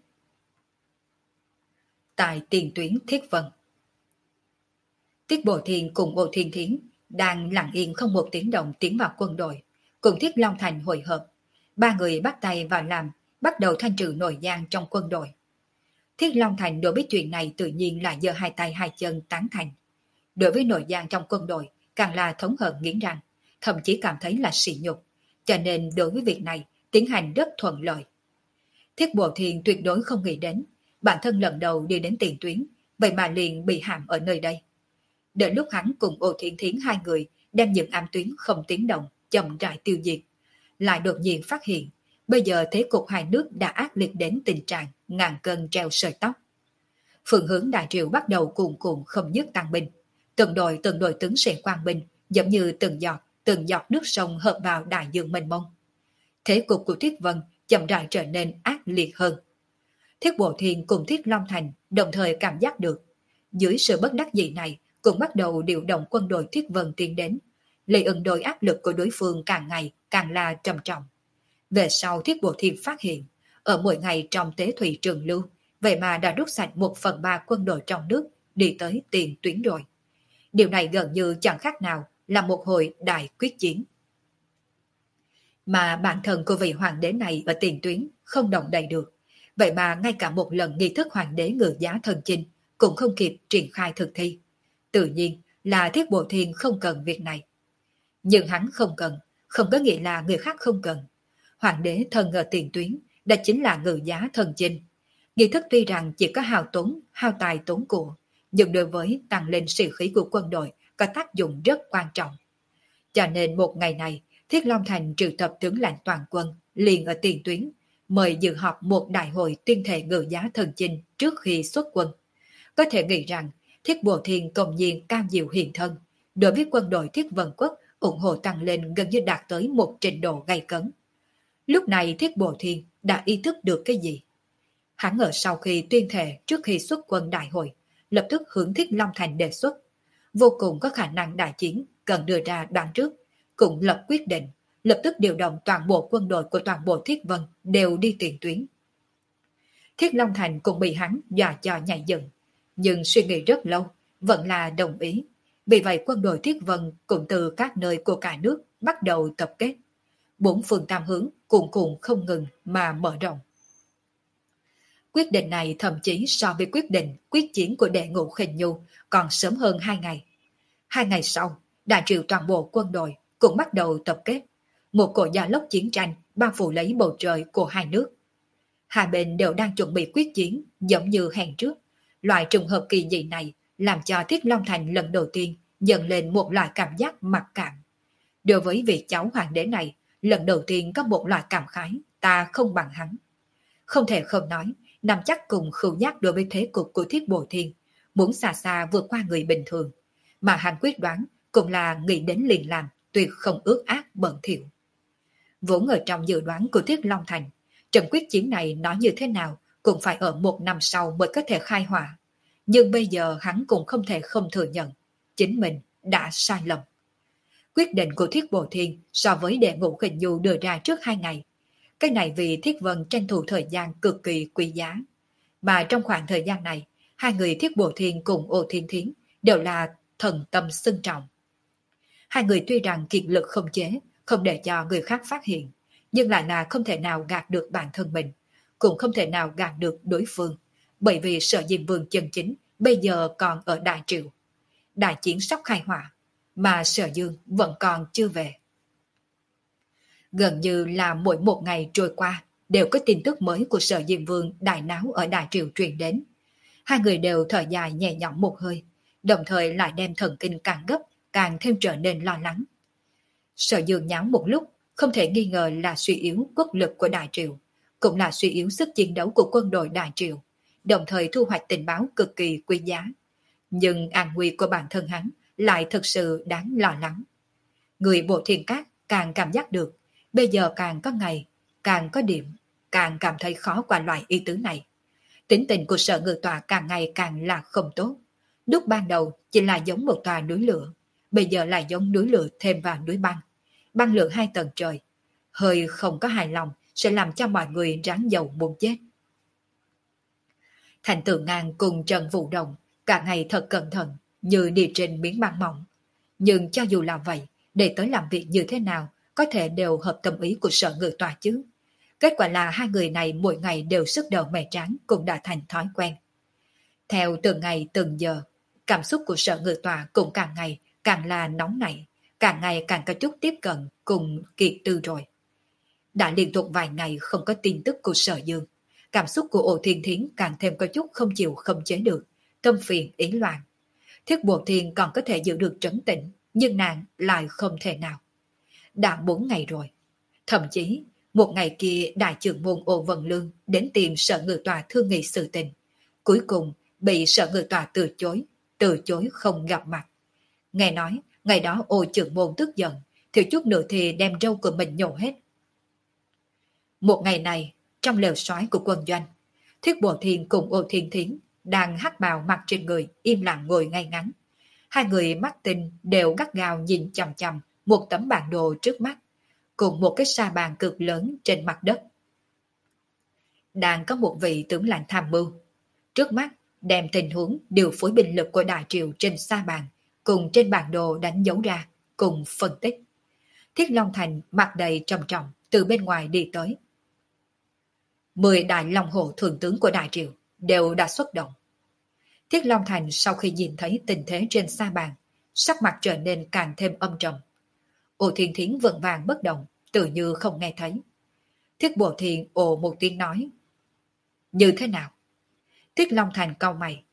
Tại tiền tuyến Thiết Vân, Tiết Bồ Thiên cùng Bồ Thiên Thiến đang lặng yên không một tiếng động tiến vào quân đội, cùng Thiết Long Thành hội hợp. Ba người bắt tay vào làm, bắt đầu thanh trừ nội gian trong quân đội. Thiết Long Thành đối với chuyện này tự nhiên là giơ hai tay hai chân tán thành. Đối với nội gian trong quân đội, càng là thống hận nghiến răng, thậm chí cảm thấy là sỉ nhục, cho nên đối với việc này tiến hành rất thuận lợi. Thiết Bồ Thiên tuyệt đối không nghĩ đến, bản thân lần đầu đi đến tiền tuyến, vậy mà liền bị hãm ở nơi đây. Đợi lúc hắn cùng Ô Thiên Thiến hai người đem những ám tuyến không tiếng động chậm rãi tiêu diệt, lại đột nhiên phát hiện bây giờ thế cục hai nước đã ác liệt đến tình trạng ngàn cân treo sợi tóc. Phương hướng đại triều bắt đầu cuồn cuộn không dứt tăng binh, từng đội từng đội tướng sĩ quang binh giống như từng giọt từng giọt nước sông hợp vào đại dương mênh mông. Thế cục của Thiết Vân chậm rãi trở nên ác liệt hơn. Thiết Bộ Thiên cùng Thiết Long Thành đồng thời cảm giác được, dưới sự bất đắc dĩ này cũng bắt đầu điều động quân đội Thiết Vân tiến đến, lấy ứng đối áp lực của đối phương càng ngày càng là trầm trọng. Về sau Thiết Bộ Thiên phát hiện, ở mỗi ngày trong tế thủy trường lưu, vậy mà đã rút sạch một phần ba quân đội trong nước đi tới tiền tuyến rồi. Điều này gần như chẳng khác nào là một hồi đại quyết chiến. Mà bản thân của vị hoàng đế này ở tiền tuyến không động đậy được, vậy mà ngay cả một lần nghi thức hoàng đế ngự giá thần chinh cũng không kịp triển khai thực thi. Tự nhiên là Thiết Bộ Thiên không cần việc này. Nhưng hắn không cần, không có nghĩa là người khác không cần. Hoàng đế thần ở tiền tuyến, đó chính là ngự giá thần chinh. Nghi thức tuy rằng chỉ có hao tốn, hao tài tốn của, nhưng đối với tăng lên sĩ khí của quân đội có tác dụng rất quan trọng. Cho nên một ngày này, Thiết Long Thành triệu tập tướng lãnh toàn quân liền ở tiền tuyến, mời dự họp một đại hội tuyên thệ ngự giá thần chinh trước khi xuất quân. Có thể nghĩ rằng Thiết Bộ Thiên công nhiên cam diệu hiện thân, đối với quân đội Thiết Vân Quốc ủng hộ tăng lên gần như đạt tới một trình độ gay cấn. Lúc này Thiết Bộ Thiên đã ý thức được cái gì? Hắn ở sau khi tuyên thệ trước khi xuất quân đại hội, lập tức hướng Thiết Long Thành đề xuất, vô cùng có khả năng đại chiến cần đưa ra đoạn trước, cũng lập quyết định, lập tức điều động toàn bộ quân đội của toàn bộ Thiết Vân đều đi tiền tuyến. Thiết Long Thành cũng bị hắn dọa cho nhảy dựng, nhưng suy nghĩ rất lâu, vẫn là đồng ý. Vì vậy quân đội Thiết Vân cũng từ các nơi của cả nước bắt đầu tập kết. Bốn phương tam hướng cuồn cuộn không ngừng mà mở rộng. Quyết định này thậm chí so với quyết định quyết chiến của đệ ngũ Khinh Nhu còn sớm hơn hai ngày. Hai ngày sau, đại triệu toàn bộ quân đội cũng bắt đầu tập kết. Một cỗ gió lốc chiến tranh bao phủ lấy bầu trời của hai nước. Hai bên đều đang chuẩn bị quyết chiến giống như hẹn trước. Loại trùng hợp kỳ dị này làm cho Thiết Long Thành lần đầu tiên dần lên một loại cảm giác mặc cảm. Đối với vị cháu hoàng đế này, lần đầu tiên có một loại cảm khái ta không bằng hắn. Không thể không nói, nằm chắc cùng khứu giác đối với thế cục của Thiết Bồ Thiên, muốn xa xa vượt qua người bình thường. Mà hắn quyết đoán cũng là nghĩ đến liền làm, tuyệt không ước ác bẩn thỉu. Vốn ở trong dự đoán của Thiết Long Thành, trận quyết chiến này nói như thế nào cũng phải ở một năm sau mới có thể khai hỏa. Nhưng bây giờ hắn cũng không thể không thừa nhận, chính mình đã sai lầm. Quyết định của Thiết Bồ Thiên so với đệ ngũ Khinh Nhu đưa ra trước hai ngày. Cái này vì Thiết Vân tranh thủ thời gian cực kỳ quý giá. Mà trong khoảng thời gian này, hai người Thiết Bồ Thiên cùng Ô Thiên Thiến đều là thần tâm xưng trọng. Hai người tuy rằng kiệt lực không chế, không để cho người khác phát hiện, nhưng lại là không thể nào gạt được bản thân mình, cũng không thể nào gạt được đối phương, bởi vì Sở Diêm Vương chân chính bây giờ còn ở Đại Triệu. Đại chiến sắp khai hỏa, mà Sở Dương vẫn còn chưa về. Gần như là mỗi một ngày trôi qua, đều có tin tức mới của Sở Diêm Vương đại náo ở Đại Triệu truyền đến. Hai người đều thở dài nhẹ nhõm một hơi, đồng thời lại đem thần kinh càng gấp, càng thêm trở nên lo lắng. Sở Dương nháo một lúc, không thể nghi ngờ là suy yếu quốc lực của Đại Triệu, cũng là suy yếu sức chiến đấu của quân đội Đại Triệu, đồng thời thu hoạch tình báo cực kỳ quý giá. Nhưng an nguy của bản thân hắn lại thực sự đáng lo lắng. Người Bộ Thiên Cát càng cảm giác được, bây giờ càng có ngày, càng có điểm, càng cảm thấy khó qua loại ý tứ này. Tính tình của Sở Ngự Tọa càng ngày càng là không tốt. Lúc ban đầu chỉ là giống một tòa núi lửa, bây giờ là giống núi lửa thêm vào núi băng. Băng lửa hai tầng trời, hơi không có hài lòng sẽ làm cho mọi người ráng dầu muốn chết. Thành Tử Ngang cùng Trần Vũ Đồng cả ngày thật cẩn thận, như đi trên miếng băng mỏng. Nhưng cho dù là vậy, để tới làm việc như thế nào, có thể đều hợp tâm ý của Sở Ngự Tọa chứ. Kết quả là hai người này mỗi ngày đều sức đầu mẻ trắng cũng đã thành thói quen. Theo từng ngày từng giờ, cảm xúc của Sở Ngự Tọa cũng càng ngày càng là nóng nảy, càng ngày càng có chút tiếp cận cùng Kiệt Tư rồi. Đã liên tục vài ngày không có tin tức của Sở Dương, cảm xúc của Ô Thiên Thiến càng thêm có chút không chịu không chế được, tâm phiền ý loạn. Thiết Bộ Thiên còn có thể giữ được trấn tĩnh, nhưng nàng lại không thể nào. Đã bốn ngày rồi. Thậm chí, một ngày kia đại trưởng môn Ô Vân Lương đến tìm Sở Ngự Tọa thương nghị sự tình. Cuối cùng bị Sở Ngự Tọa từ chối, từ chối không gặp mặt. Nghe nói, ngày đó Ô trưởng môn tức giận, thiếu chút nữa thì đem râu của mình nhổ hết. Một ngày này, trong lều soái của quân doanh, Thiết Bộ Thiên cùng Ô Thiên Thiến đang hắc bào mặt trên người, im lặng ngồi ngay ngắn. Hai người mắt tinh đều gắt gao nhìn chằm chằm một tấm bản đồ trước mắt, cùng một cái sa bàn cực lớn trên mặt đất. Đang có một vị tướng lãnh tham mưu, trước mắt đem tình huống điều phối binh lực của Đại Triệu trên sa bàn, cùng trên bản đồ đánh dấu ra, cùng phân tích. Thiết Long Thành mặt đầy trầm trọng từ bên ngoài đi tới. Mười đại long hổ thường tướng của Đại Triệu đều đã xuất động. Thiết Long Thành sau khi nhìn thấy tình thế trên sa bàn, sắc mặt trở nên càng thêm âm trầm. Ô Thiên Thiến vững vàng bất động, tự như không nghe thấy. Thiết Bộ Thiên ồ một tiếng nói: như thế nào? Thiết Long Thành cau mày.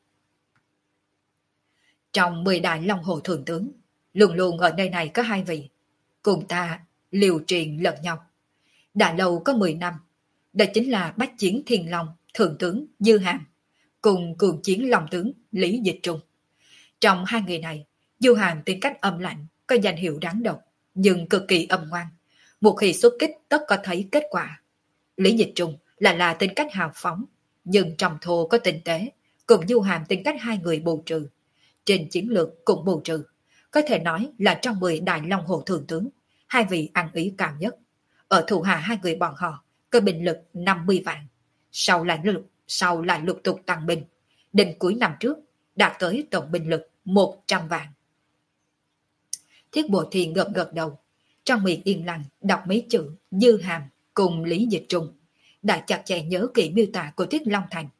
Trong mười đại long hồ thường tướng, luôn luôn ở nơi này có hai vị, cùng ta liều truyền lẫn nhau. Đã lâu có mười năm, đó chính là Bách Chiến Thiên Long Thượng tướng Dư Hàm, cùng Cường Chiến Long tướng Lý Dịch Trung. Trong hai người này, Dư Hàm tính cách âm lạnh, có danh hiệu đáng độc, nhưng cực kỳ âm ngoan. Một khi xuất kích tất có thấy kết quả. Lý Dịch Trung là là tính cách hào phóng, nhưng trong thô có tinh tế, cùng Du Hàm tính cách hai người bù trừ. Trên chiến lược cũng bù trừ. Có thể nói là trong mười đại long hồ thường tướng, hai vị ăn ý cao nhất. Ở thủ hạ hai người bọn họ, có binh lực năm mươi vạn. Sau là lực, sau lại lục tục tăng binh, đến cuối năm trước đạt tới tổng binh lực một trăm vạn. Thiết Bộ Thiên gật gật đầu, trong miệng yên lặng đọc mấy chữ Dư Hàm cùng Lý Dịch Trung, đã chặt chẽ nhớ kỹ miêu tả của Thiết Long Thành.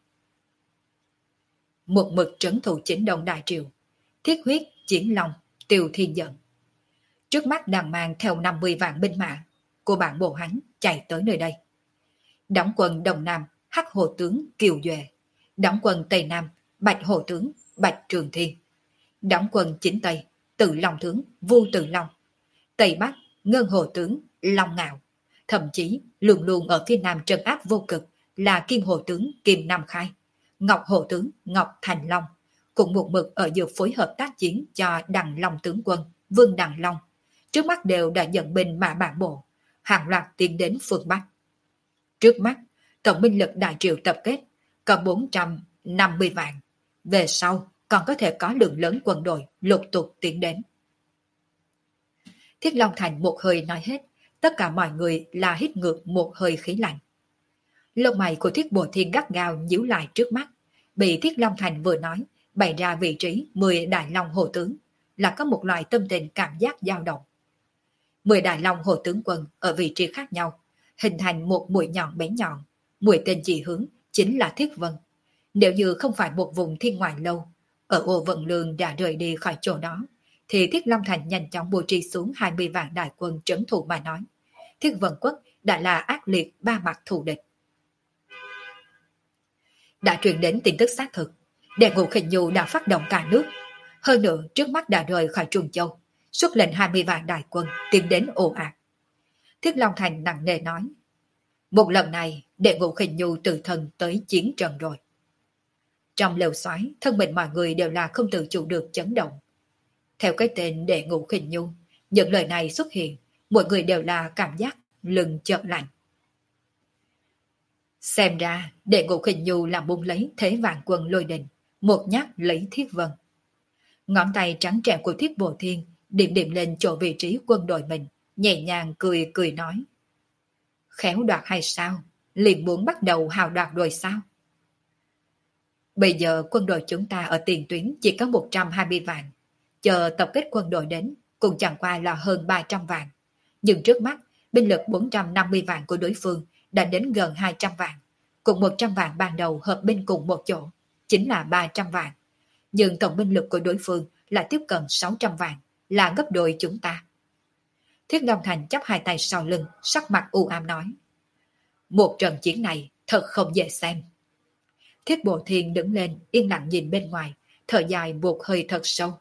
Một mực trấn thủ chỉnh động đại triều, thiết huyết chiến long, tiêu thiên giận. Trước mắt đang mang theo năm mươi vạn binh mã của bản bộ hắn chạy tới nơi đây. Đóng quân Đông Nam Hắc Hồ tướng Kiều Duệ, đóng quân Tây Nam Bạch Hồ tướng Bạch Trường Thiên, đóng quân chính Tây Tự Long tướng Vu Tự Long, Tây Bắc Ngân Hồ tướng Long Ngạo, thậm chí luôn luôn ở phía Nam trấn áp vô cực là Kim Hồ tướng Kim Nam Khai, Ngọc Hồ tướng Ngọc Thành Long, cũng một mực ở giữa phối hợp tác chiến cho Đằng Long tướng quân Vương Đằng Long. Trước mắt đều đã dẫn binh mã bản bộ, hàng loạt tiến đến phương Bắc. Trước mắt, tổng binh lực đại triều tập kết có bốn trăm năm mươi vạn. Về sau, còn có thể có lượng lớn quân đội lục tục tiến đến. Thiết Long Thành một hơi nói hết, tất cả mọi người là hít ngược một hơi khí lạnh. Lông mày của Thiết Bộ Thiên gắt gao nhíu lại trước mắt, bị Thiết Long Thành vừa nói, bày ra vị trí mười đại long hồ tướng, là có một loại tâm tình cảm giác dao động. Mười đại long hồ tướng quân ở vị trí khác nhau, hình thành một mũi nhọn bén nhọn, mũi tên chỉ hướng chính là Thiết Vân. Nếu như không phải một vùng thiên ngoại lâu, ở ô vận lương đã rời đi khỏi chỗ đó, thì Thiết Long Thành nhanh chóng bố trí xuống hai mươi vạn đại quân trấn thủ mà nói. Thiết Vân quốc đã là ác liệt ba mặt thù địch. Đã truyền đến tin tức xác thực, Đệ Ngũ Khinh Nhu đã phát động cả nước. Hơn nữa trước mắt đã rời khỏi Trung Châu, xuất lệnh hai mươi vạn đại quân tiến đến ồ ạt. Thiết Long Thành nặng nề nói, một lần này Đệ Ngũ Khinh Nhu tự thân tới chiến trận rồi. Trong lều xoáy, thân mình mọi người đều là không tự chủ được chấn động. Theo cái tên Đệ Ngũ Khinh Nhu, những lời này xuất hiện, mọi người đều là cảm giác lưng chợt lạnh. Xem ra Đệ Ngũ Khinh Nhu là muốn lấy thế vạn quân lôi đình, một nhát lấy Thiết Vân. Ngón tay trắng trẻo của Thiết Bộ Thiên điểm điểm lên chỗ vị trí quân đội mình, nhẹ nhàng cười cười nói, khéo đoạt hay sao? Liền muốn bắt đầu hào đoạt rồi sao? Bây giờ quân đội chúng ta ở tiền tuyến chỉ có một trăm hai mươi vạn, chờ tập kết quân đội đến cũng chẳng qua là hơn ba trăm vạn. Nhưng trước mắt, binh lực bốn trăm năm mươi vạn của đối phương đã đến gần hai trăm vạn, cùng một trăm vạn ban đầu hợp binh cùng một chỗ, chính là ba trăm vạn. Nhưng tổng binh lực của đối phương là tiếp cận sáu trăm vạn, là gấp đôi chúng ta. Thiết Long Thành chắp hai tay sau lưng, sắc mặt u ám nói, một trận chiến này thật không dễ xem. Thiết Bộ Thiên đứng lên, yên lặng nhìn bên ngoài, thở dài một hơi thật sâu.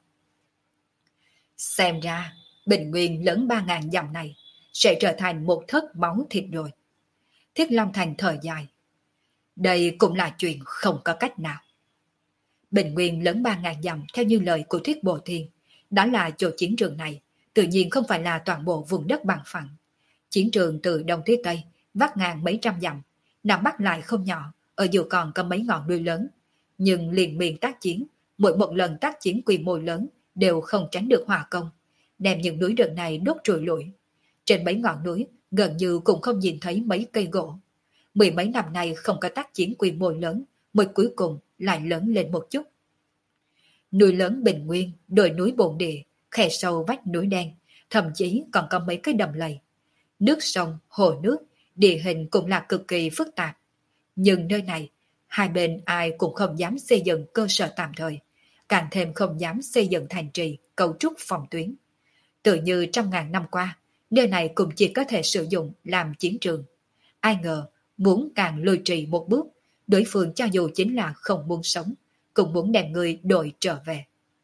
Xem ra, bình nguyên lớn ba ngàn dặm này sẽ trở thành một thất máu thịt rồi. Thiết Long Thành thở dài. Đây cũng là chuyện không có cách nào. Bình nguyên lớn ba ngàn dặm theo như lời của Thiết Bộ Thiên, đó là chỗ chiến trường này, tự nhiên không phải là toàn bộ vùng đất bằng phẳng. Chiến trường từ đông tới tây, vắt ngang mấy trăm dặm, Nam Bắc lại không nhỏ, ở giữa còn có mấy ngọn núi lớn. Nhưng liền miền tác chiến, mỗi một lần tác chiến quy mô lớn đều không tránh được hỏa công, đem những núi rừng này đốt trụi lủi. Trên mấy ngọn núi gần như cũng không nhìn thấy mấy cây gỗ. Mười mấy năm nay không có tác chiến quy mô lớn, mới cuối cùng lại lớn lên một chút. Núi lớn Bình Nguyên, đồi núi Bồn Địa, khe sâu vách núi đen, thậm chí còn có mấy cái đầm lầy. Nước sông, hồ nước, địa hình cũng là cực kỳ phức tạp. Nhưng nơi này, hai bên ai cũng không dám xây dựng cơ sở tạm thời, càng thêm không dám xây dựng thành trì, cấu trúc phòng tuyến. Tự như trăm ngàn năm qua, nơi này cũng chỉ có thể sử dụng làm chiến trường. Ai ngờ, muốn càng lùi trì một bước, đối phương cho dù chính là không muốn sống, cũng muốn đem người đội trở về.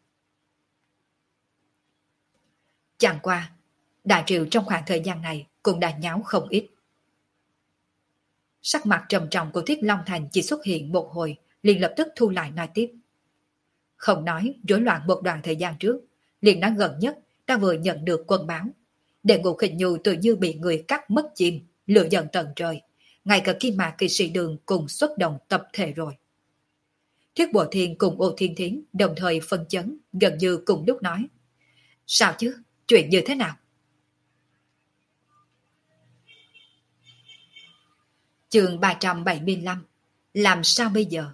Chẳng qua, đại triều trong khoảng thời gian này cũng đã nháo không ít. Sắc mặt trầm trọng của Thiết Long Thành chỉ xuất hiện một hồi, liền lập tức thu lại nói tiếp. Không nói rối loạn một đoạn thời gian trước, liền nói gần nhất ta vừa nhận được quân báo. Đệ Ngũ Khinh Nhu tự như bị người cắt mất chim, lửa giận tận trời. Ngay cả Kim Mạc Kỳ Sĩ Đường cùng xuất động tập thể rồi. Thiết Bộ Thiên cùng Ô Thiên Thiến đồng thời phân chấn, gần như cùng lúc nói. Sao chứ? Chuyện như thế nào? Chương ba trăm bảy mươi lăm. Làm sao bây giờ?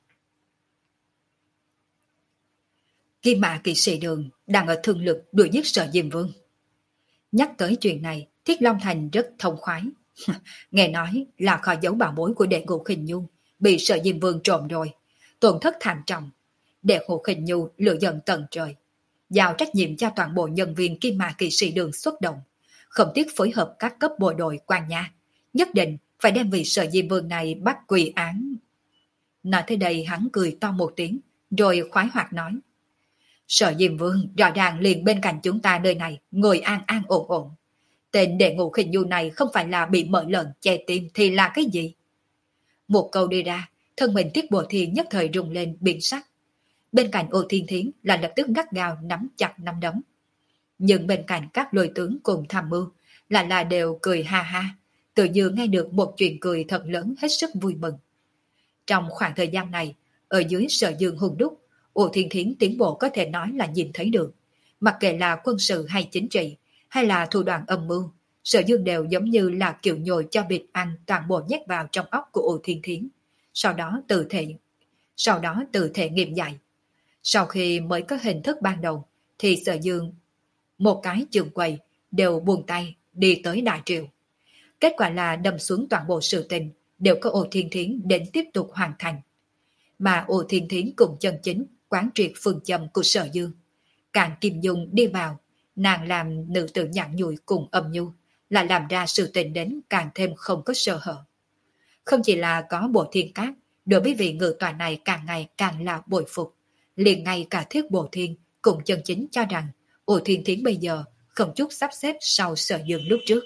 Kim Mã kỵ sĩ Đường đang ở thương lực đuổi giết Sở Diêm Vương. Nhắc tới chuyện này, Thiết Long Thành rất thông khoái. Nghe nói là kho giấu bảo bối của đệ ngũ Khinh Nhu bị Sở Diêm Vương trộm rồi, tổn thất thảm trọng. Đệ ngũ Khinh Nhu lựa giận tận trời, giao trách nhiệm cho toàn bộ nhân viên Kim Mã kỵ sĩ Đường xuất động, không tiếc phối hợp các cấp bộ đội quan nha, nhất định phải đem vị Sở Diêm Vương này bắt quỳ án. Nói tới đây hắn cười to một tiếng, rồi khoái hoạt nói: Sở Diêm Vương rõ ràng liền bên cạnh chúng ta nơi này, ngồi an an ổn ổn. Tên đệ ngũ Khinh Nhu này không phải là bị mở lợn che tim thì là cái gì? Một câu đi ra, thân mình Tiết Bộ Thiên nhất thời rung lên biến sắc. Bên cạnh Ô Thiên Thiến là lập tức gắt gao nắm chặt nắm đấm. Nhưng bên cạnh các lôi tướng cùng tham mưu là là đều cười ha ha, tự như nghe được một chuyện cười thật lớn hết sức vui mừng. Trong khoảng thời gian này, ở dưới Sở Dương hùng đúc, Ô Thiên Thiến tiến bộ có thể nói là nhìn thấy được. Mặc kệ là quân sự hay chính trị, hay là thủ đoạn âm mưu, Sở Dương đều giống như là kiểu nhồi cho vịt ăn toàn bộ nhét vào trong óc của Ô Thiên Thiến. Sau đó tự thể, sau đó tự thể nghiệm dạy. Sau khi mới có hình thức ban đầu, thì Sở Dương một cái trường quầy đều buông tay đi tới Đại Triệu. Kết quả là đâm xuống toàn bộ sự tình đều có Ô Thiên Thiến đến tiếp tục hoàn thành. Mà Ô Thiên Thiến cùng chân chính quán triệt phương châm của Sở Dương. Càng Kim Dung đi vào, nàng làm nữ tử nhặn nhụi cùng âm nhu, là làm ra sự tình đến càng thêm không có sơ hở. Không chỉ là có Bộ Thiên Cát, đối với vị ngự tòa này càng ngày càng là bội phục, liền ngay cả Thiết Bộ Thiên cùng chân chính cho rằng Ô Thiên Thiến bây giờ không chút sắp xếp sau Sở Dương lúc trước.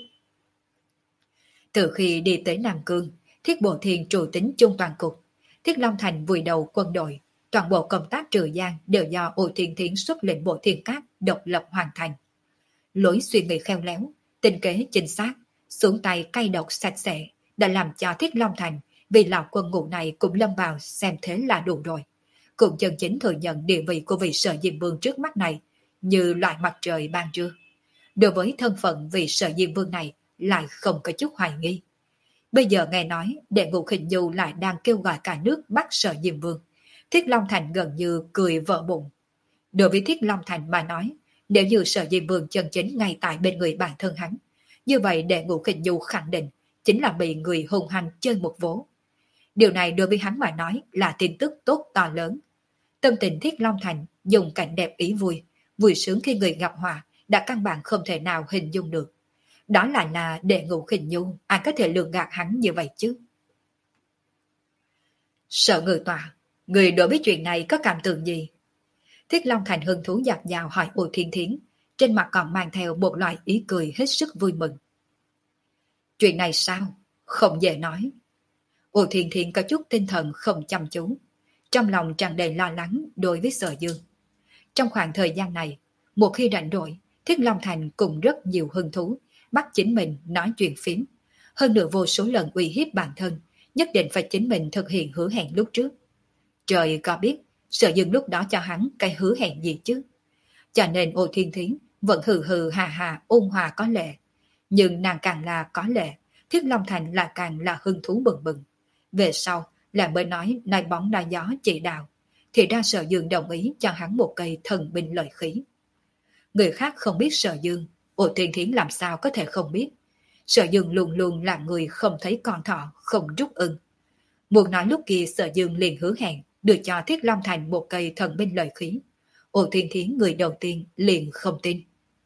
Từ khi đi tới Nam Cương, Thiết Bộ Thiên trụ tính chung toàn cục, Thiết Long Thành vùi đầu quân đội, toàn bộ công tác trừ gian đều do Ô Thiên Thiến xuất lệnh Bộ Thiên Cát độc lập hoàn thành. Lối suy nghĩ khéo léo, tinh kế chính xác, xuống tay cay độc sạch sẽ, đã làm cho Thiết Long Thành vì lão quân ngũ này cũng lâm vào xem thế là đủ rồi. Cũng chân chính thừa nhận địa vị của vị Sở Diêm Vương trước mắt này như loại mặt trời ban trưa. Đối với thân phận vị Sở Diêm Vương này lại không có chút hoài nghi. Bây giờ nghe nói đệ ngũ Khinh Nhu lại đang kêu gọi cả nước bắt Sở Diêm Vương, Thiết Long Thành gần như cười vỡ bụng. Đối với Thiết Long Thành mà nói, nếu như Sở Diêm Vương chân chính ngay tại bên người bản thân hắn, như vậy đệ ngũ Khinh Nhu khẳng định chính là bị người hung hăng chơi một vố. Điều này đối với hắn mà nói là tin tức tốt to lớn. Tâm tình Thiết Long Thành dùng cảnh đẹp ý vui, vui sướng khi người gặp họa đã căn bản không thể nào hình dung được. Đó là là đệ ngũ Khinh Nhu, ai có thể lường gạt hắn như vậy chứ? Sở Ngự Tọa, người đối với chuyện này có cảm tưởng gì? Thiết Long Thành hứng thú dạt dào hỏi Ô Thiên Thiến, trên mặt còn mang theo một loại ý cười hết sức vui mừng. Chuyện này sao? Không dễ nói. Ô Thiên Thiến có chút tinh thần không chăm chú, trong lòng tràn đầy lo lắng đối với Sở Dương. Trong khoảng thời gian này, một khi rảnh rỗi, Thiết Long Thành cùng rất nhiều hứng thú, bắt chính mình nói chuyện phím. Hơn nữa vô số lần uy hiếp bản thân, nhất định phải chính mình thực hiện hứa hẹn lúc trước. Trời có biết, Sở Dương lúc đó cho hắn cái hứa hẹn gì chứ? Cho nên Ô Thiên Thiến vẫn hừ hừ hà hà ôn hòa có lệ. Nhưng nàng càng là có lệ, Thiết Long Thành là càng là hứng thú bừng bừng. Về sau, là mới nói nói bóng nói gió chỉ đạo, thì ra Sở Dương đồng ý cho hắn một cây thần binh lợi khí. Người khác không biết Sở Dương, Ô Thiên Thiến làm sao có thể không biết. Sở Dương luôn luôn là người không thấy con thỏ, không rút ưng. Muốn nói lúc kia Sở Dương liền hứa hẹn đưa cho Thiết Long Thành một cây thần binh lợi khí. Ô Thiên Thiến người đầu tiên liền không tin.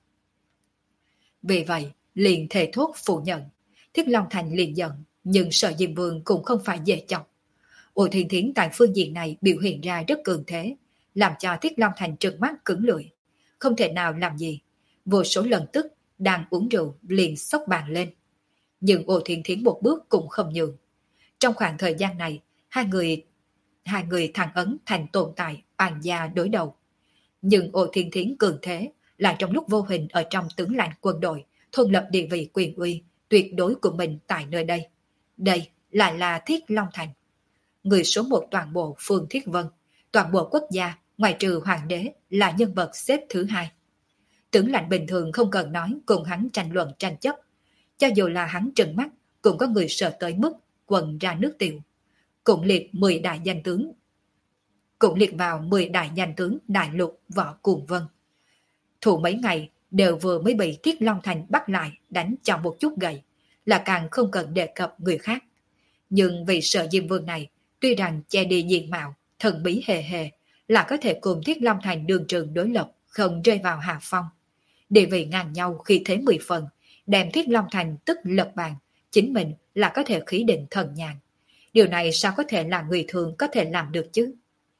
Vì vậy, liền thề thốt phủ nhận. Thiết Long Thành liền giận, nhưng Sở Diêm Vương cũng không phải dễ chọc. Ô Thiên Thiến tại phương diện này biểu hiện ra rất cường thế, làm cho Thiết Long Thành trừng mắt cứng lưỡi, không thể nào làm gì. Vô số lần tức, đang uống rượu liền xốc bàn lên. Nhưng Ô Thiên Thiến một bước cũng không nhường. Trong khoảng thời gian này, hai người hai người thằng ấn thành tồn tại oan gia đối đầu. Nhưng Ô Thiên Thiến cường thế là trong lúc vô hình ở trong tướng lãnh quân đội, thuần lập địa vị quyền uy tuyệt đối của mình tại nơi đây. Đây lại là Thiết Long Thành. Người số một toàn bộ Phương Thiết Vân, toàn bộ quốc gia, ngoài trừ hoàng đế, là nhân vật xếp thứ hai. Tướng lãnh bình thường không cần nói cùng hắn tranh luận tranh chấp. Cho dù là hắn trừng mắt, cũng có người sợ tới mức quần ra nước tiểu. cũng liệt mười đại danh tướng, cũng liệt vào mười đại danh tướng đại lục võ cuồng vân. Thủ mấy ngày đều vừa mới bị Thiết Long Thành bắt lại đánh cho một chút gậy, là càng không cần đề cập người khác. Nhưng vì sợ Diêm Vương này, tuy rằng che đi diện mạo, thần bí hề hề, là có thể cùng Thiết Long Thành đường trường đối lập, không rơi vào hạ phong. Địa vị ngang nhau khi thế mười phần, đem Thiết Long Thành tức lật bàn, chính mình là có thể khí định thần nhàn. Điều này sao có thể là người thường có thể làm được chứ?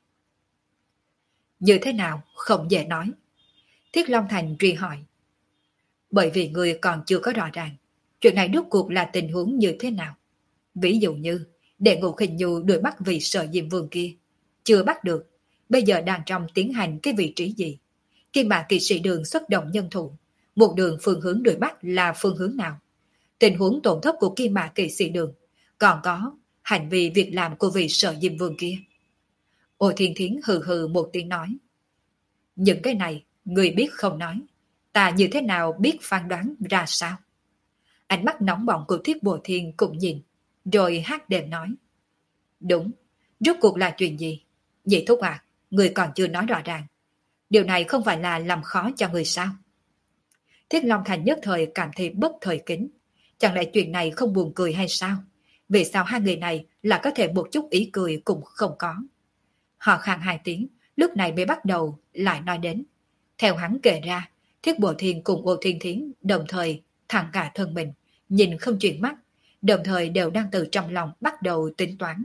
Như thế nào không dễ nói. Thiết Long Thành truy hỏi. Bởi vì người còn chưa có rõ ràng, chuyện này rốt cuộc là tình huống như thế nào. Ví dụ như, đệ ngũ Khinh Nhu đuổi bắt vị Sở Diêm Vương kia, chưa bắt được, bây giờ đang trong tiến hành cái vị trí gì? Kim Mã Kỵ Sĩ Đường xuất động nhân thủ, một đường phương hướng đuổi bắt là phương hướng nào? Tình huống tổn thất của Kim Mã Kỵ Sĩ Đường, còn có hành vi việc làm của vị Sở Diêm Vương kia. Ô Thiên Thiến hừ hừ một tiếng nói. Những cái này, người biết không nói, ta như thế nào biết phán đoán ra sao? Ánh mắt nóng bỏng của Thiết Bồ Thiên cũng nhìn, rồi hát đệm nói. Đúng, rốt cuộc là chuyện gì? Nhị thúc à, người còn chưa nói rõ ràng. Điều này không phải là làm khó cho người sao? Thiết Long Thành nhất thời cảm thấy bất thời kính. Chẳng lẽ chuyện này không buồn cười hay sao? Vì sao hai người này là có thể một chút ý cười cũng không có? Họ khang hai tiếng, lúc này mới bắt đầu lại nói đến. Theo hắn kể ra, Thiết Bộ Thiên cùng Ô Thiên Thiến đồng thời thẳng cả thân mình, nhìn không chuyển mắt, đồng thời đều đang từ trong lòng bắt đầu tính toán.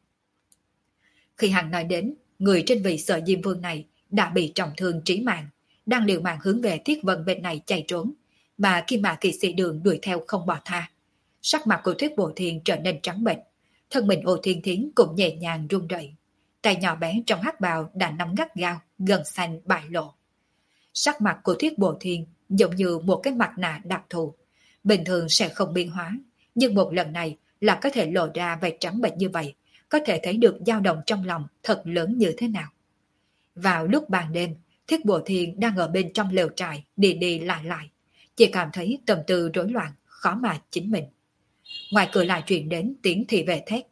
Khi hắn nói đến, người trên vị Sở Diêm Vương này đã bị trọng thương trí mạng, đang liều mạng hướng về Thiết Vân bên này chạy trốn, mà Kim Mã Kỵ Sĩ Đường đuổi theo không bỏ tha. Sắc mặt của Thiết Bộ Thiên trở nên trắng bệch, thân mình Ô Thiên Thiến cũng nhẹ nhàng run rẩy, tay nhỏ bé trong hắc bào đã nắm gắt gao, gần xanh bại lộ. Sắc mặt của Thiết Bộ Thiên giống như một cái mặt nạ đặc thù, bình thường sẽ không biến hóa, nhưng một lần này là có thể lộ ra vẻ trắng bệch như vậy, có thể thấy được dao động trong lòng thật lớn như thế nào. Vào lúc ban đêm, Thiết Bộ Thiên đang ở bên trong lều trại đi đi lại lại, chỉ cảm thấy tâm tư rối loạn, khó mà chính mình. Ngoài cửa lại truyền đến tiếng thị vệ thét.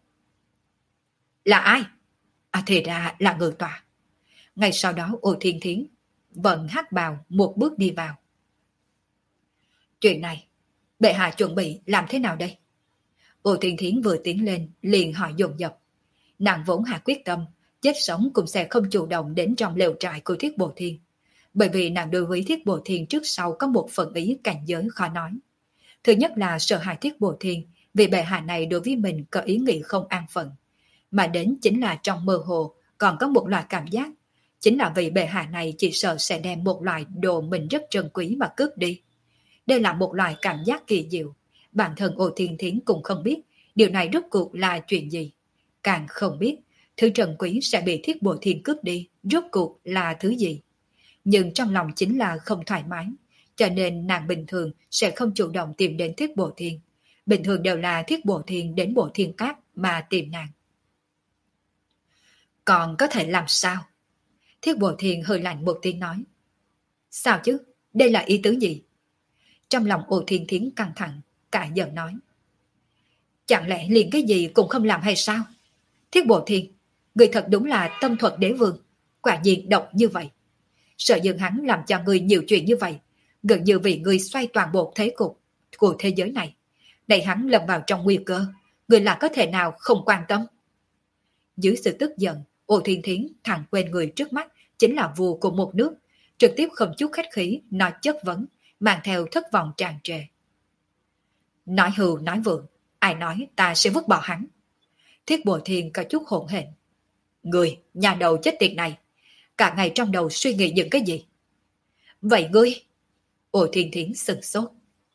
Là ai? À thì ra là Ngự Tọa. Ngay sau đó Ô Thiên Thiến vận hắc bào một bước đi vào. Chuyện này, bệ hạ chuẩn bị làm thế nào đây? Ô Thiên Thiến vừa tiến lên liền hỏi dồn dập. Nàng vốn hạ quyết tâm, chết sống cũng sẽ không chủ động đến trong lều trại của Thiết Bồ Thiên. Bởi vì nàng đối với Thiết Bồ Thiên trước sau có một phần ý cảnh giới khó nói. Thứ nhất là sợ hãi Thiết Bồ Thiên, vì bệ hạ này đối với mình có ý nghĩ không an phận. Mà đến chính là trong mơ hồ còn có một loại cảm giác, chính là vì bệ hạ này chỉ sợ sẽ đem một loại đồ mình rất trân quý mà cướp đi. Đây là một loại cảm giác kỳ diệu, bản thân Ô Thiên Thiến cũng không biết điều này rốt cuộc là chuyện gì. Càng không biết thứ trân quý sẽ bị Thiết Bồ Thiên cướp đi rốt cuộc là thứ gì. Nhưng trong lòng chính là không thoải mái, cho nên nàng bình thường sẽ không chủ động tìm đến Thiết Bồ Thiên. Bình thường đều là Thiết Bồ Thiên đến Bộ Thiên Cát mà tìm nàng. Còn có thể làm sao? Thiết Bồ Thiên hơi lạnh một tiếng nói. Sao chứ? Đây là ý tứ gì? Trong lòng Ô Thiên Thiến căng thẳng, cả giận nói. Chẳng lẽ liền cái gì cũng không làm hay sao? Thiết Bồ Thiên, người thật đúng là tâm thuật đế vương, quả nhiên độc như vậy. Sợ dường hắn làm cho người nhiều chuyện như vậy, gần như vì người xoay toàn bộ thế cục của thế giới này. Đẩy hắn lâm vào trong nguy cơ, người là có thể nào không quan tâm? Dưới sự tức giận, Ô Thiên Thiến thẳng quên người trước mắt chính là vua của một nước, trực tiếp không chút khách khí nói chất vấn, mang theo thất vọng tràn trề. Nói hưu nói vượng, ai nói ta sẽ vứt bỏ hắn? Thiết Bồ Thiên có chút hỗn hển. Người, nhà đầu chết tiệt này, cả ngày trong đầu suy nghĩ những cái gì? Vậy ngươi? Ô Thiên Thiến sừng sốt.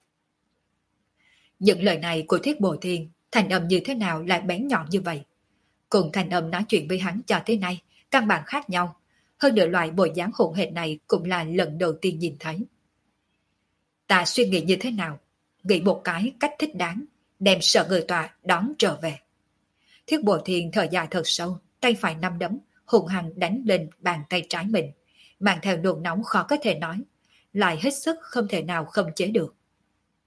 Những lời này của Thiết Bồ Thiên, thành âm như thế nào lại bén nhọn như vậy? Cùng thành âm nói chuyện với hắn cho thế này, căn bản khác nhau. Hơn nữa loại bộ dáng hỗn hển này cũng là lần đầu tiên nhìn thấy. Ta suy nghĩ như thế nào? Nghĩ một cái cách thích đáng, đem Sở Người Tọa đón trở về. Thiết Bồ Thiên thở dài thật sâu, tay phải nắm đấm, hùng hăng đánh lên bàn tay trái mình, mang theo nôn nóng khó có thể nói, lại hết sức không thể nào không chế được.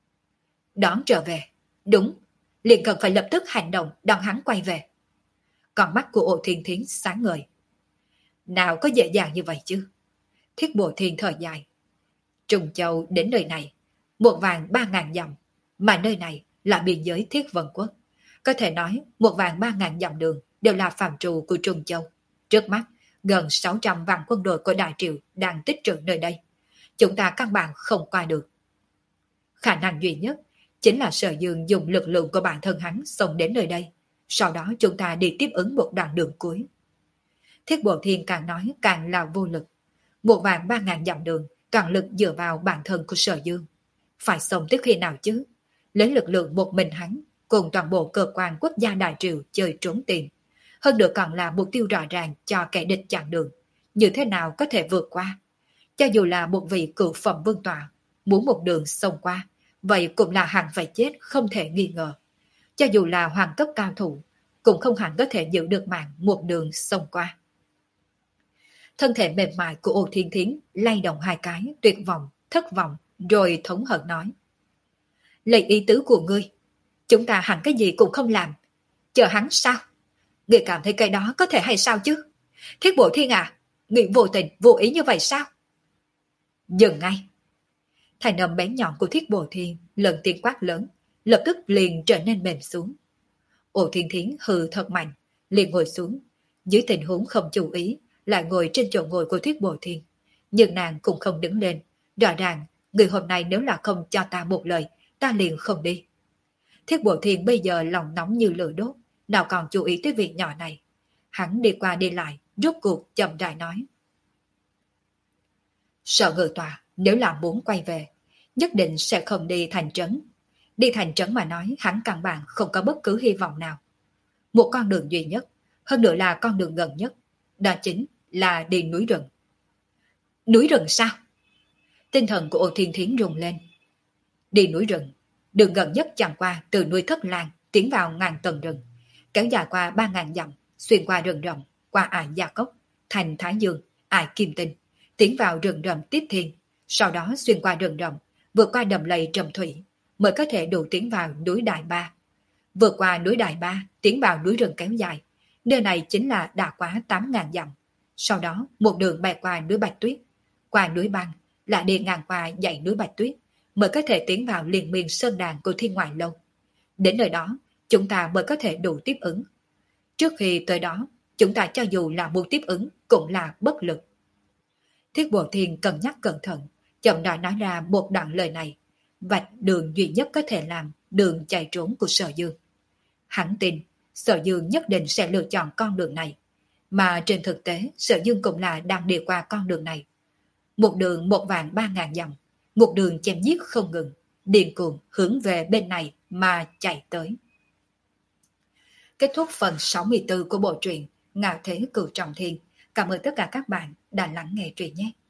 Đón trở về, đúng, liền cần phải lập tức hành động đón hắn quay về. con mắt của Ô Thiên Thiến sáng ngời. Nào có dễ dàng như vậy chứ? Thiết Bộ Thiên thở dài. Trùng Châu đến nơi này, một vàng ba ngàn dặm, mà nơi này là biên giới Thiết Vân Quốc. Có thể nói một vàng ba ngàn dặm đường đều là phạm trù của Trùng Châu. Trước mắt, gần sáu trăm vạn quân đội của Đại Triều đang tích trữ nơi đây. Chúng ta căn bản không qua được. Khả năng duy nhất chính là Sở Dương dùng lực lượng của bản thân hắn xông đến nơi đây. Sau đó chúng ta đi tiếp ứng một đoạn đường cuối. Thiết Bộ Thiên càng nói càng là vô lực. Một vạn ba ngàn dặm đường, toàn lực dựa vào bản thân của Sở Dương. Phải sống tới khi nào chứ? Lấy lực lượng một mình hắn, cùng toàn bộ cơ quan quốc gia Đại Triều chơi trốn tìm. Hơn nữa còn là mục tiêu rõ ràng cho kẻ địch chặn đường. Như thế nào có thể vượt qua? Cho dù là một vị cựu phẩm vương tọa, muốn một đường xông qua, vậy cũng là hẳn phải chết không thể nghi ngờ. Cho dù là hoàng cấp cao thủ, cũng không hẳn có thể giữ được mạng một đường xông qua. Thân thể mềm mại của Ô Thiên Thiến lay động hai cái, tuyệt vọng, thất vọng, rồi thống hận nói. Lấy ý tứ của ngươi, chúng ta hẳn cái gì cũng không làm. Chờ hắn sao? Ngươi cảm thấy cái đó có thể hay sao chứ? Thiết Bộ Thiên à, ngươi vô tình, vô ý như vậy sao? Dừng ngay. Thành âm bén nhọn của Thiết Bộ Thiên lần tiếng quát lớn, lập tức liền trở nên mềm xuống. Ô Thiên Thiến hừ thật mạnh, liền ngồi xuống. Dưới tình huống không chú ý, lại ngồi trên chỗ ngồi của Thiết Bộ Thiên. Nhưng nàng cũng không đứng lên. Rõ ràng, người hôm nay nếu là không cho ta một lời, ta liền không đi. Thiết Bộ Thiên bây giờ lòng nóng như lửa đốt, nào còn chú ý tới việc nhỏ này. Hắn đi qua đi lại, rốt cuộc chậm rãi nói. Sở Ngự Tòa nếu là muốn quay về, nhất định sẽ không đi thành trấn. Đi thành trấn mà nói hắn căn bản không có bất cứ hy vọng nào. Một con đường duy nhất, hơn nữa là con đường gần nhất, đó chính là đi núi rừng. Núi rừng sao? Tinh thần của Ô Thiên Thiến rùng lên. Đi núi rừng, đường gần nhất chẳng qua từ núi Thất Lan tiến vào ngàn tầng rừng, kéo dài qua ba ngàn dặm, xuyên qua rừng rộng, qua ải Gia Cốc, thành Thái Dương, ải Kim Tinh, tiến vào rừng rậm Tiếp Thiên, sau đó xuyên qua rừng rậm, vượt qua đầm lầy Trầm Thủy, mới có thể đủ tiến vào núi Đại Ba. Vượt qua núi Đại Ba, tiến vào núi rừng kéo dài, nơi này chính là đã quá tám ngàn dặm. Sau đó một đường bay qua núi Bạch Tuyết, qua núi Băng, lại đi ngang qua dãy núi Bạch Tuyết, mới có thể tiến vào liên miên sơn đàn của Thiên Ngoại Lâu. Đến nơi đó, chúng ta mới có thể đủ tiếp ứng. Trước khi tới đó, chúng ta cho dù là muốn tiếp ứng cũng là bất lực. Thiết Bộ Thiên cân nhắc cẩn thận, chậm rãi nói ra một đoạn lời này, vạch đường duy nhất có thể làm đường chạy trốn của Sở Dương. Hắn tin Sở Dương nhất định sẽ lựa chọn con đường này, mà trên thực tế Sở Dương cũng là đang đi qua con đường này. Một đường một vạn ba ngàn dặm, một đường chém giết không ngừng, điên cuồng hướng về bên này mà chạy tới. Kết thúc phần sáu mươi tư của bộ truyện Ngạo Thế Cửu Trọng Thiên. Cảm ơn tất cả các bạn đã lắng nghe truyện nhé.